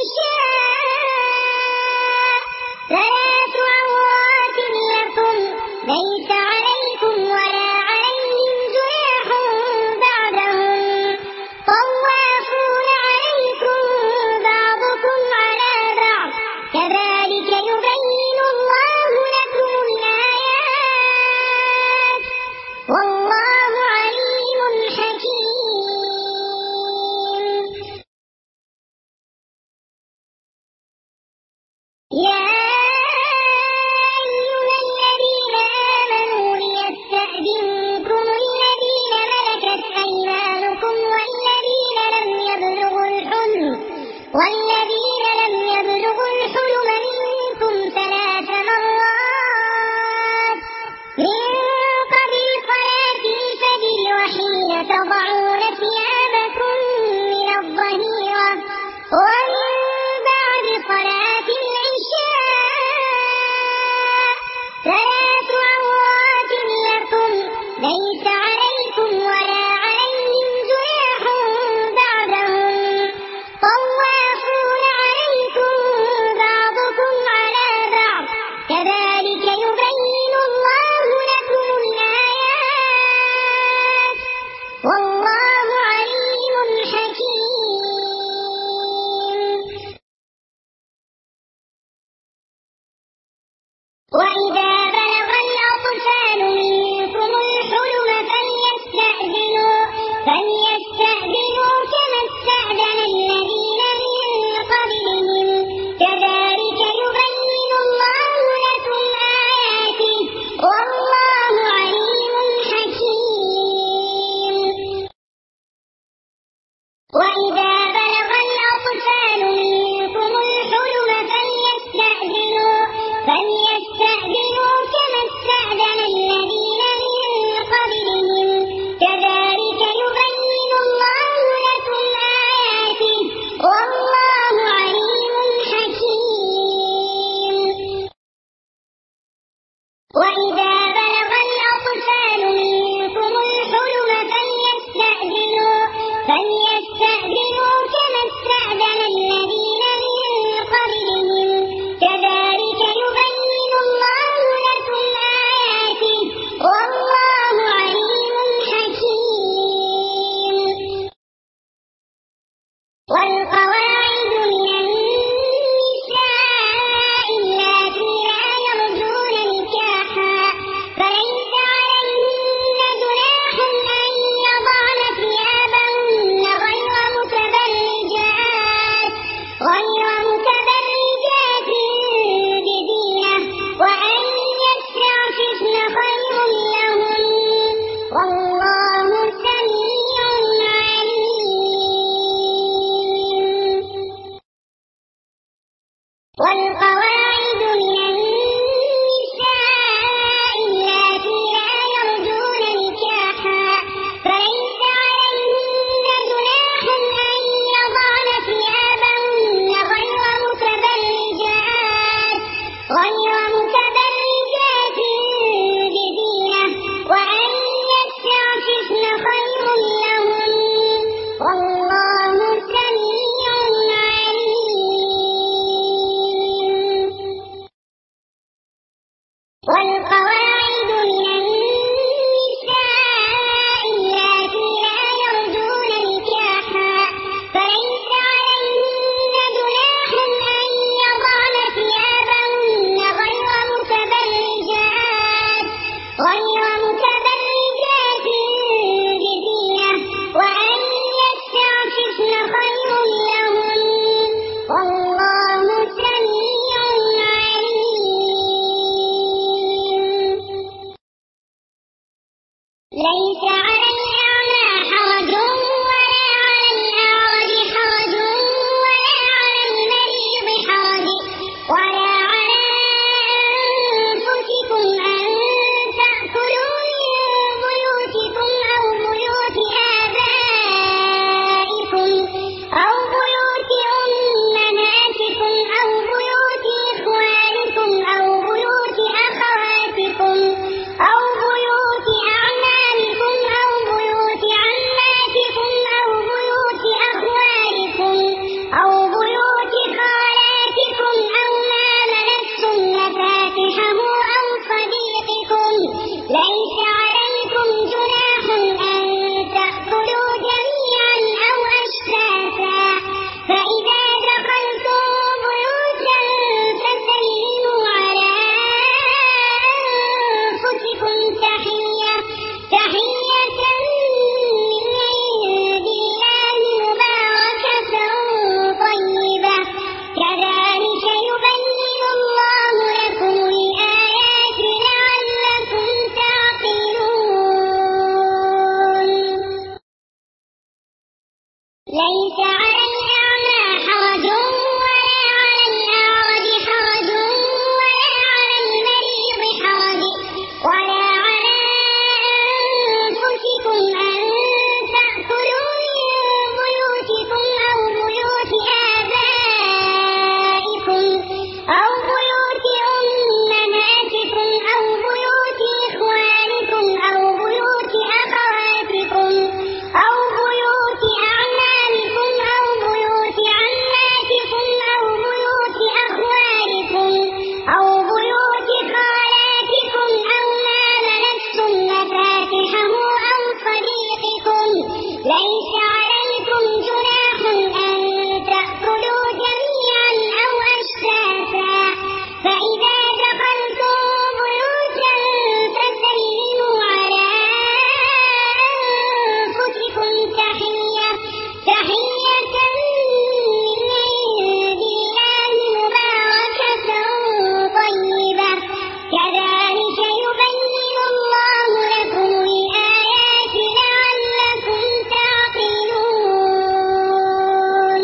العشاء 3 عورات لكم ليس عليكم ولا عليهم جناح بعدهم طوافون عليكم بعضكم على بعض كذلك يبين الله لكم الآيات والله عليم حكيم. يا أيها الذين آمنوا ليستأذنكم الذين ملكت أيمانكم والذين لم يبلغوا الحلم منكم 3 مرات من قبل صلاة الفجر وحين تضعون ثيابكم من الظهيرة ومن بعد صلاة العشاء 3 عورات لكم ليس عليكم ولا عليهم جناح بعدهم طوافون عليكم بعضكم على بعض كذلك يبين الله لكم الآيات والله عليم حكيم. وإذا بلغ الأطفال منكم الحلم فليستأذنوا كما استأذن الذين من قبلهم كذلك يبين الله لكم آياته والله عليم حكيم. وإذا بلغ الأطفال منكم الحلم فليستأذنوا والقواعد من النساء اللاتي لا يرجون نكاحا فليس عليهن جناح أن يضعن ثيابهن غير متبرجات بزينة وأن يستعففن خير لهن والله سميع عليم. ليس على الأعمى حرج ولا على الأعرج حرج ولا على المريض حرج ولا على أنفسكم أن تأكلوا من بيوتكم أو بيوت آبائكم أو بيوت أمهاتكم أو بيوت إخوانكم أو بيوت أخواتكم أو بيوت أعمامكم أو بيوت عماتكم أو بيوت أخوالكم أو بيوت خالاتكم أو ما ملكتم مفاتحه أو صديقكم. ليس عليكم جناح أن تأكلوا جميعا أو أشتاتا فإذا دخلتم بيوتا فسلموا على أنفسكم تحية من عند الله مباركة طيبة كذلك يبين الله لكم الآيات لعلكم تعقلون. ليس على الأعمى حرج ولا على الأعرج حرج ولا على المريض حرج ولا على أنفسكم أن تأكلوا من بيوتكم أو بيوت آبائكم أو بيوت أمهاتكم أو بيوت إخوانكم أو بيوت أخواتكم أو بيوت أعمامكم أو بيوت عماتكم أو بيوت أخوالكم أو بيوت خالاتكم أو ما ملكتم مفاتحه أو صديقكم. ليس عليكم جناح أن تأكلوا جميعا أو أشتاتا فإذا دخلتم بيوتا فسلموا على أنفسكم تحية من عند الله مباركة طيبة كذلك يبين الله لكم الآيات لعلكم تعقلون.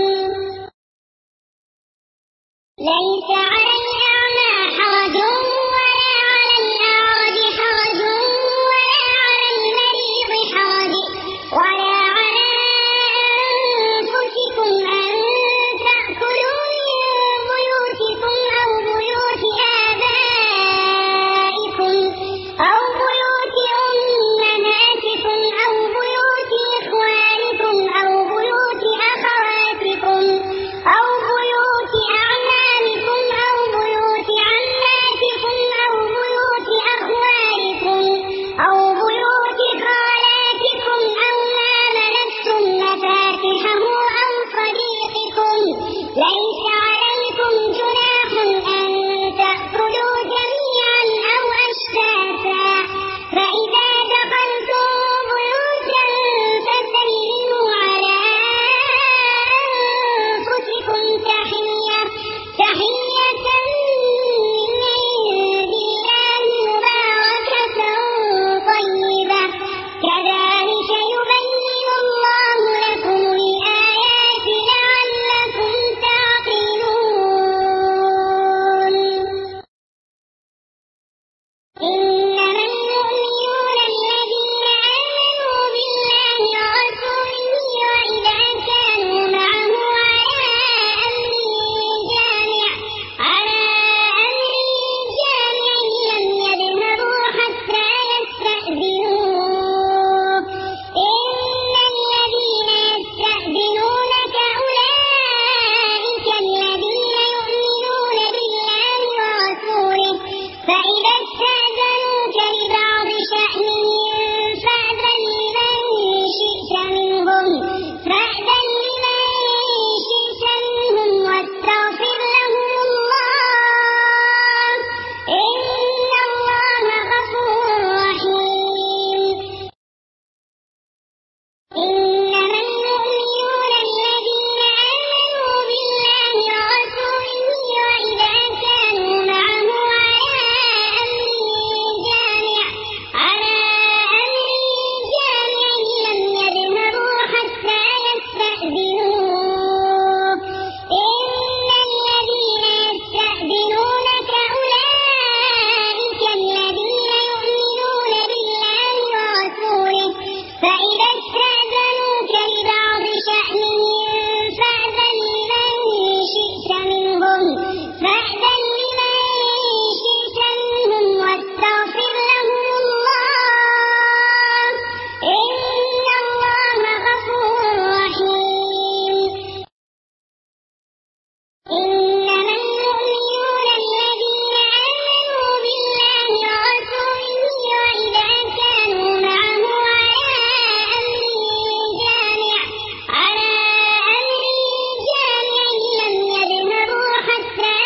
ليس على الأعمى حرج ولا على الأعرج حرج ولا على المريض حرج ولا على أنفسكم أن تأكلوا من بيوتكم أو بيوت آبائكم أو بيوت أمهاتكم أو بيوت إخوانكم أو بيوت أخواتكم أو بيوت أعمامكم أو بيوت عماتكم أو بيوت أخوالكم أو بيوت خالاتكم أو ما ملكتم مفاتحه أو صديقكم. ليس عليكم جناح أن تأكلوا جميعا أو أشتاتا فإذا دخلتم بيوتا فسلموا على أنفسكم تحية من عند الله مباركة طيبة كذلك يبين الله لكم الآيات لعلكم تعقلون. إنما المؤمنون الذين آمنوا بالله ورسوله وإذا كانوا معه على أمر جامع لم يذهبوا حتى يستأذنوه. إن الذين يستأذنونك أولئك الذين يؤمنون بالله ورسوله فإذا استأذنوك لبعض شأنهم فأذن لمن شئت منهم واستغفر لهم الله إن الله غفور رحيم. إنما المؤمنون الذين آمنوا بالله ورسوله وإذا كانوا معه على أمر جامع لم يذهبوا حتى يستأذنوه إن الذين يستأذنونك أولئك الذين يؤمنون بالله ورسوله فإذا استأذنوك لبعض شأنهم فأذن لمن شئت منهم واستغفر لهم الله إن الله غفور رحيم. إنما المؤمنون الذين آمنوا بالله ورسوله وإذا كانوا معه على أمر جامع لم يذهبوا حتى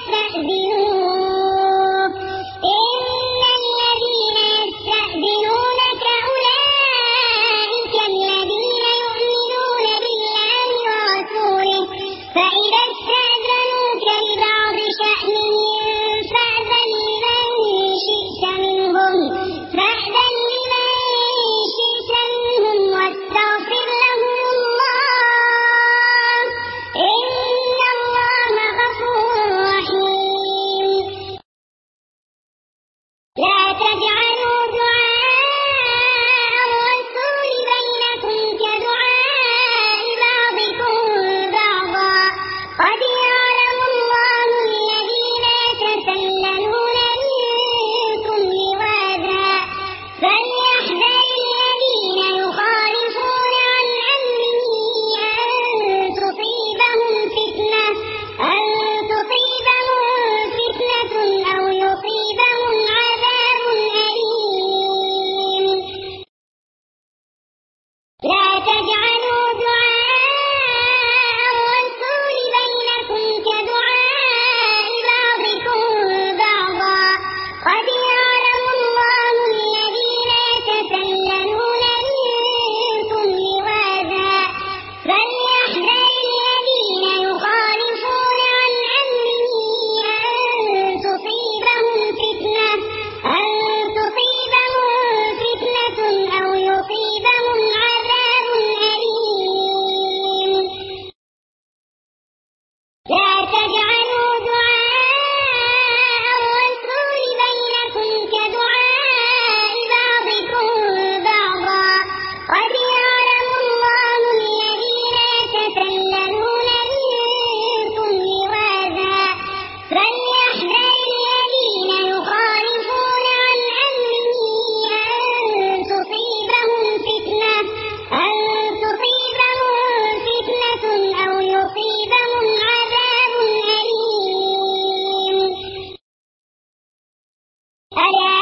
يستأذنوه إن الذين يستأذنونك أولئك الذين يؤمنون بالله ورسوله فإذا استأذنوك لبعض شأنهم فأذن لمن شئت منهم واستغفر لهم الله إن الله غفور رحيم. لا تجعلوا دعاء الرسول بينكم كدعاء بعضكم بعضا قد يعلم الله الذين يتسللون منكم لواذا فليحذر الذين يخالفون عن أمره أن تصيبهم فتنة أو يصيبهم عذاب أليم. لا تجعلوا دعاء الرسول بينكم كدعاء بعضكم بعضا قد يعلم الله الذين يتسللون منكم لواذا فليحذر الذين يخالفون عن أمره أن تصيبهم فتنة أو يصيبهم عذاب أليم. لا تجعلوا دعاء الرسول بينكم كدعاء بعضكم بعضا قد يعلم الله الذين يتسللون منكم لواذا فليحذر الذين يخالفون عن أمره أن تصيبهم فتنة أو يصيبهم عذاب أليم. ألا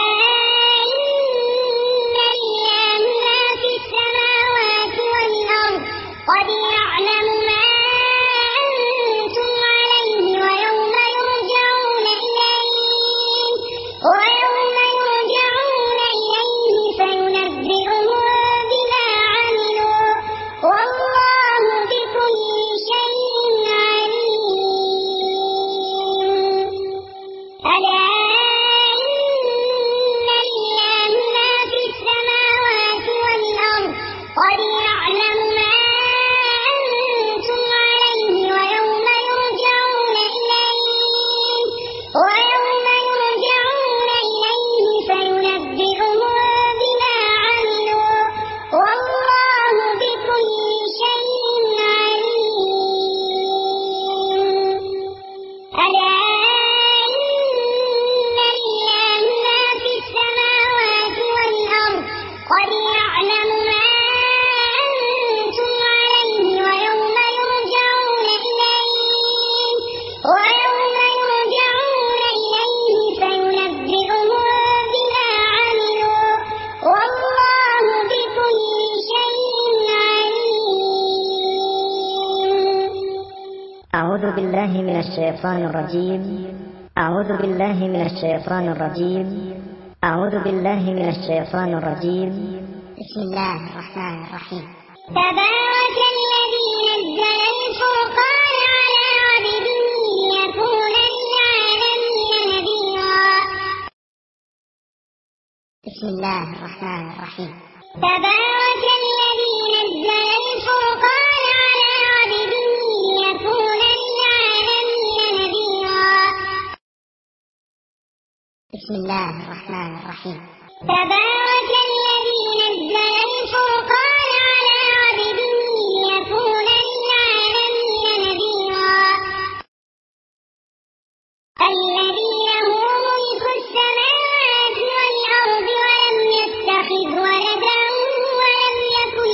إن لله ما في السماوات والأرض قد يعلم ما أنتم عليه ويوم يرجعون إليه فينبئهم بما عملوا والله بكل شيء عليم. ألا إن بالله من الشيطان الرجيم. أعوذ بالله من الشيطان الرجيم. أعوذ بالله من الشيطان الرجيم. بسم الله الرحمن الرحيم. تبارك الذي نزل الفرقان على عبده ليكون للعالمين نذيرا. بسم الله الرحمن الرحيم. تبارك الذي نزل الفرقان على عبده ليكون للعالمين نذيرا. بسم الله الرحمن الرحيم. تبارك الذي نزل الفرقان على عبده ليكون للعالمين نذيرا. الذي له ملك السماوات والأرض ولم يتخذ ولدا ولم يكن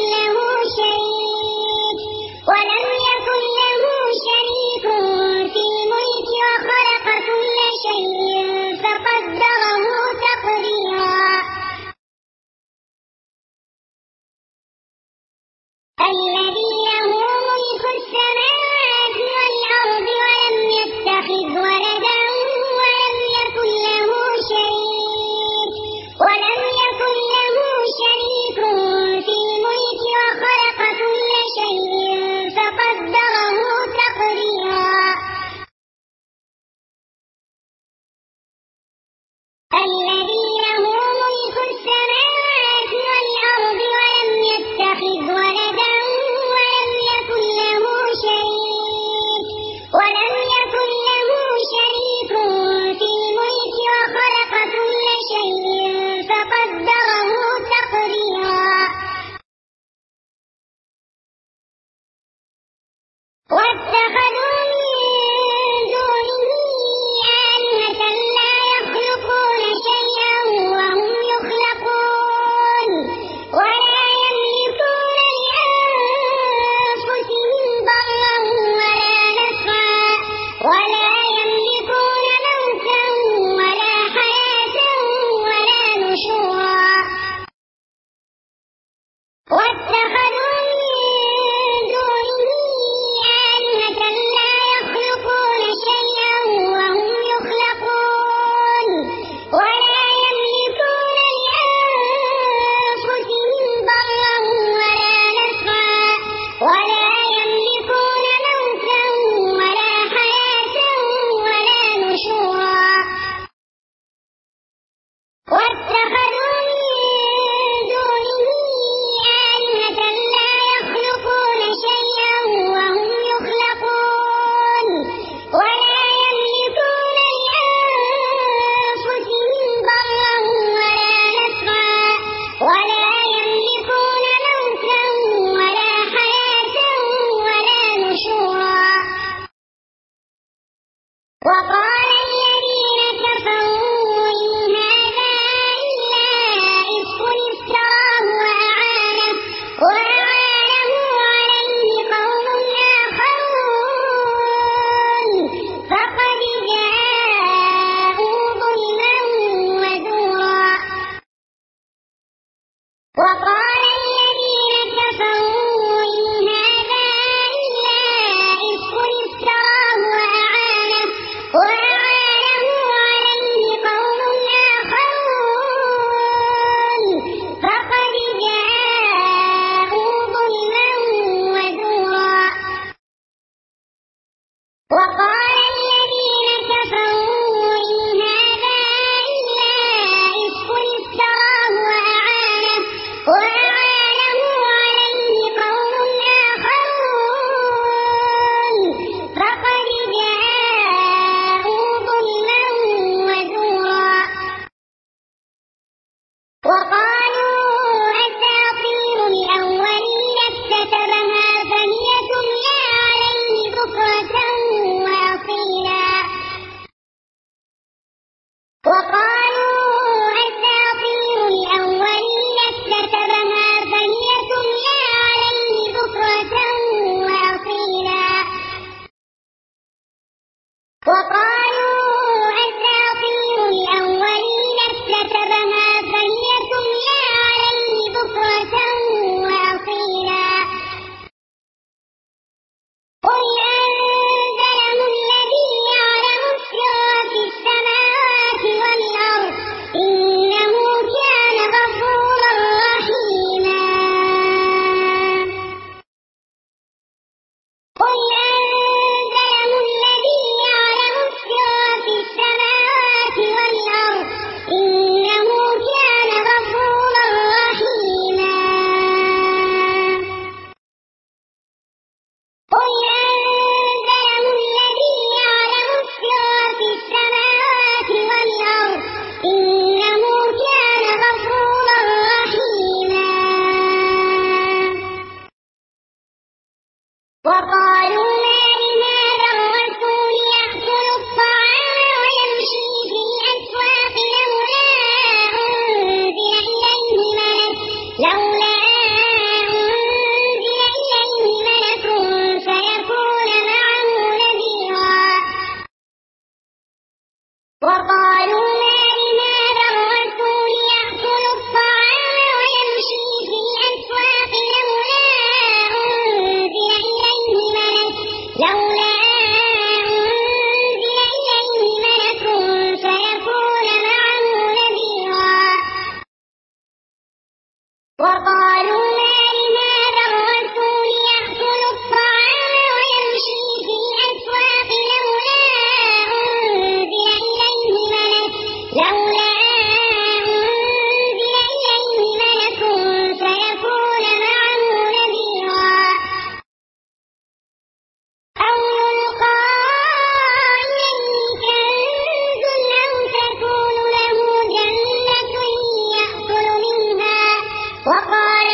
له شريك في الملك وخلق كل شيء فقدره تقديرا. وقالوا ما لهذا الرسول يأكل الطعام ويمشي في الأسواق لولا أنزل إليه ملك فيكون معه نذيرا أو يلقى إليه كنز أو تكون له جنة يأكل منها وقال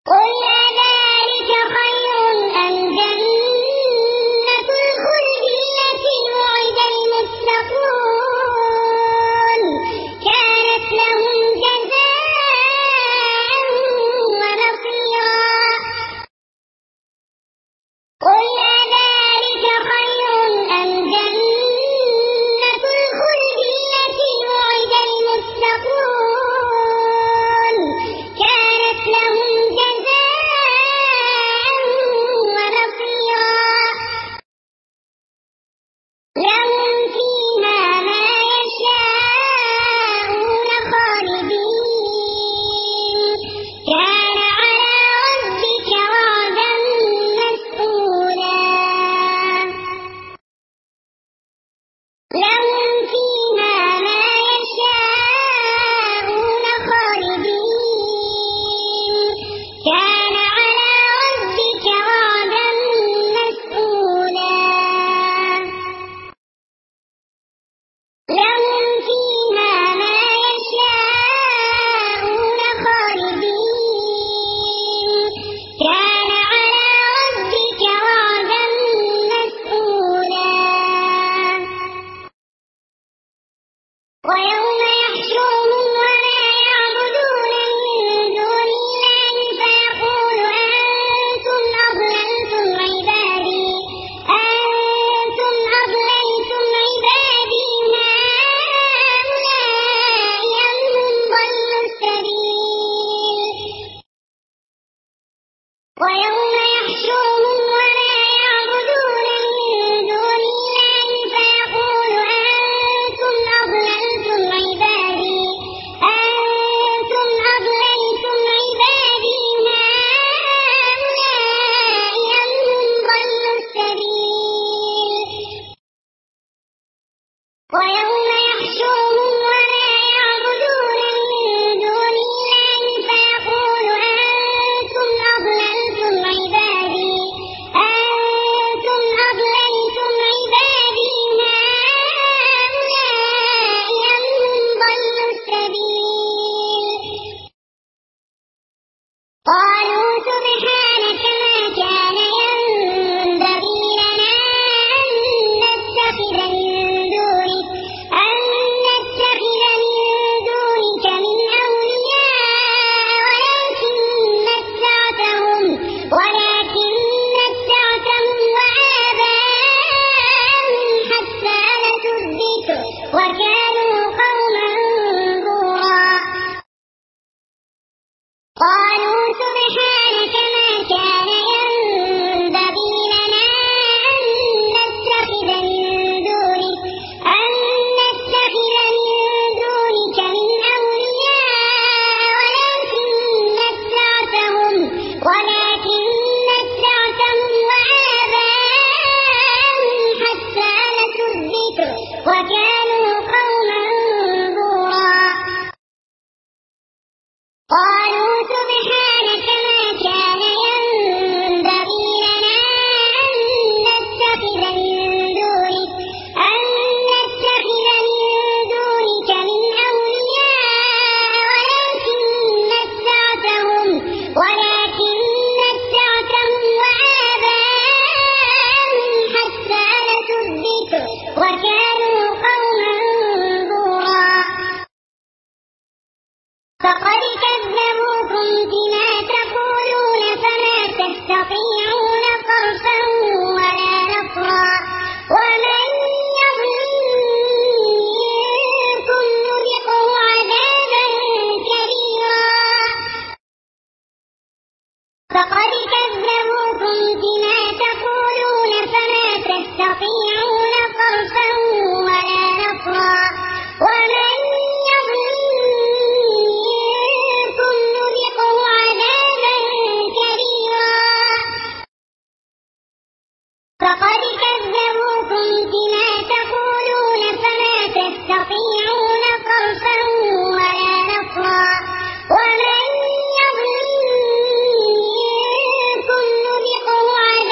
قل أذلك خير أم جنة الخلد التي وعد المتقون كانت لهم جزاء ومصيرا قل أذلك خير أم جنة الخلد التي وعد المتقون كانت لهم جزاء ومصيرا لهم فيها ما يشاءون خالدين كان على ربك وعدا مسئولا لهم فيها ما يشاءون خالدين كان على ربك وعدا مسئولا لهم فيها ما يشاءون خالدين كان على ربك وعدا مسئولا ويوم يحشرهم وما يعبدون من دون الله فيقول أنتم أضللتم عبادي هؤلاء أم هم ضلوا السبيل ويوم يحشرهم وما يعبدون من دون الله فيقول أنتم أضللتم عبادي هؤلاء أم هم ضلوا السبيل ويوم يحشرهم وما يعبدون من دون الله فيقول أنتم أضللتم عبادي هؤلاء أم هم ضلوا السبيل قالوا سبحانك ما كان ينبغي لنا أن نتخذ من دونك من أولياء ولكن متعتهم وآباءهم حتى نسوا الذكر وكانوا قوما بورا قالوا سبحانك ما كان ينبغي لنا أن نتخذ من دونك من أولياء ولكن متعتهم وآباءهم حتى نسوا الذكر وكانوا قوما بورا قالوا سبحانك ما كان ينبغي لنا أن نتخذ من دونك من أولياء ولكن متعتهم وآباءهم حتى نسوا الذكر وكانوا قوما بورا فقد كذبوكم بما تقولون فما تستطيعون صرفا ولا نصرا ومن يظلم منكم نذقه عذابا كبيرا فقد كذبوكم بما تقولون فما تستطيعون صرفا ولا نصرا ومن يظلم منكم نذقه عذابا كبيرا فقد كذبوكم بما تقولون فما تستطيعون صرفا ولا نصرا ومن يظلم منكم نذقه عذابا كبيرا فقد كذبوكم بما تقولون فما تستطيعون صرفا ولا نصرا ومن يظلم منكم نذقه عذابا كبيرا فقد كذبوكم بما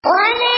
وما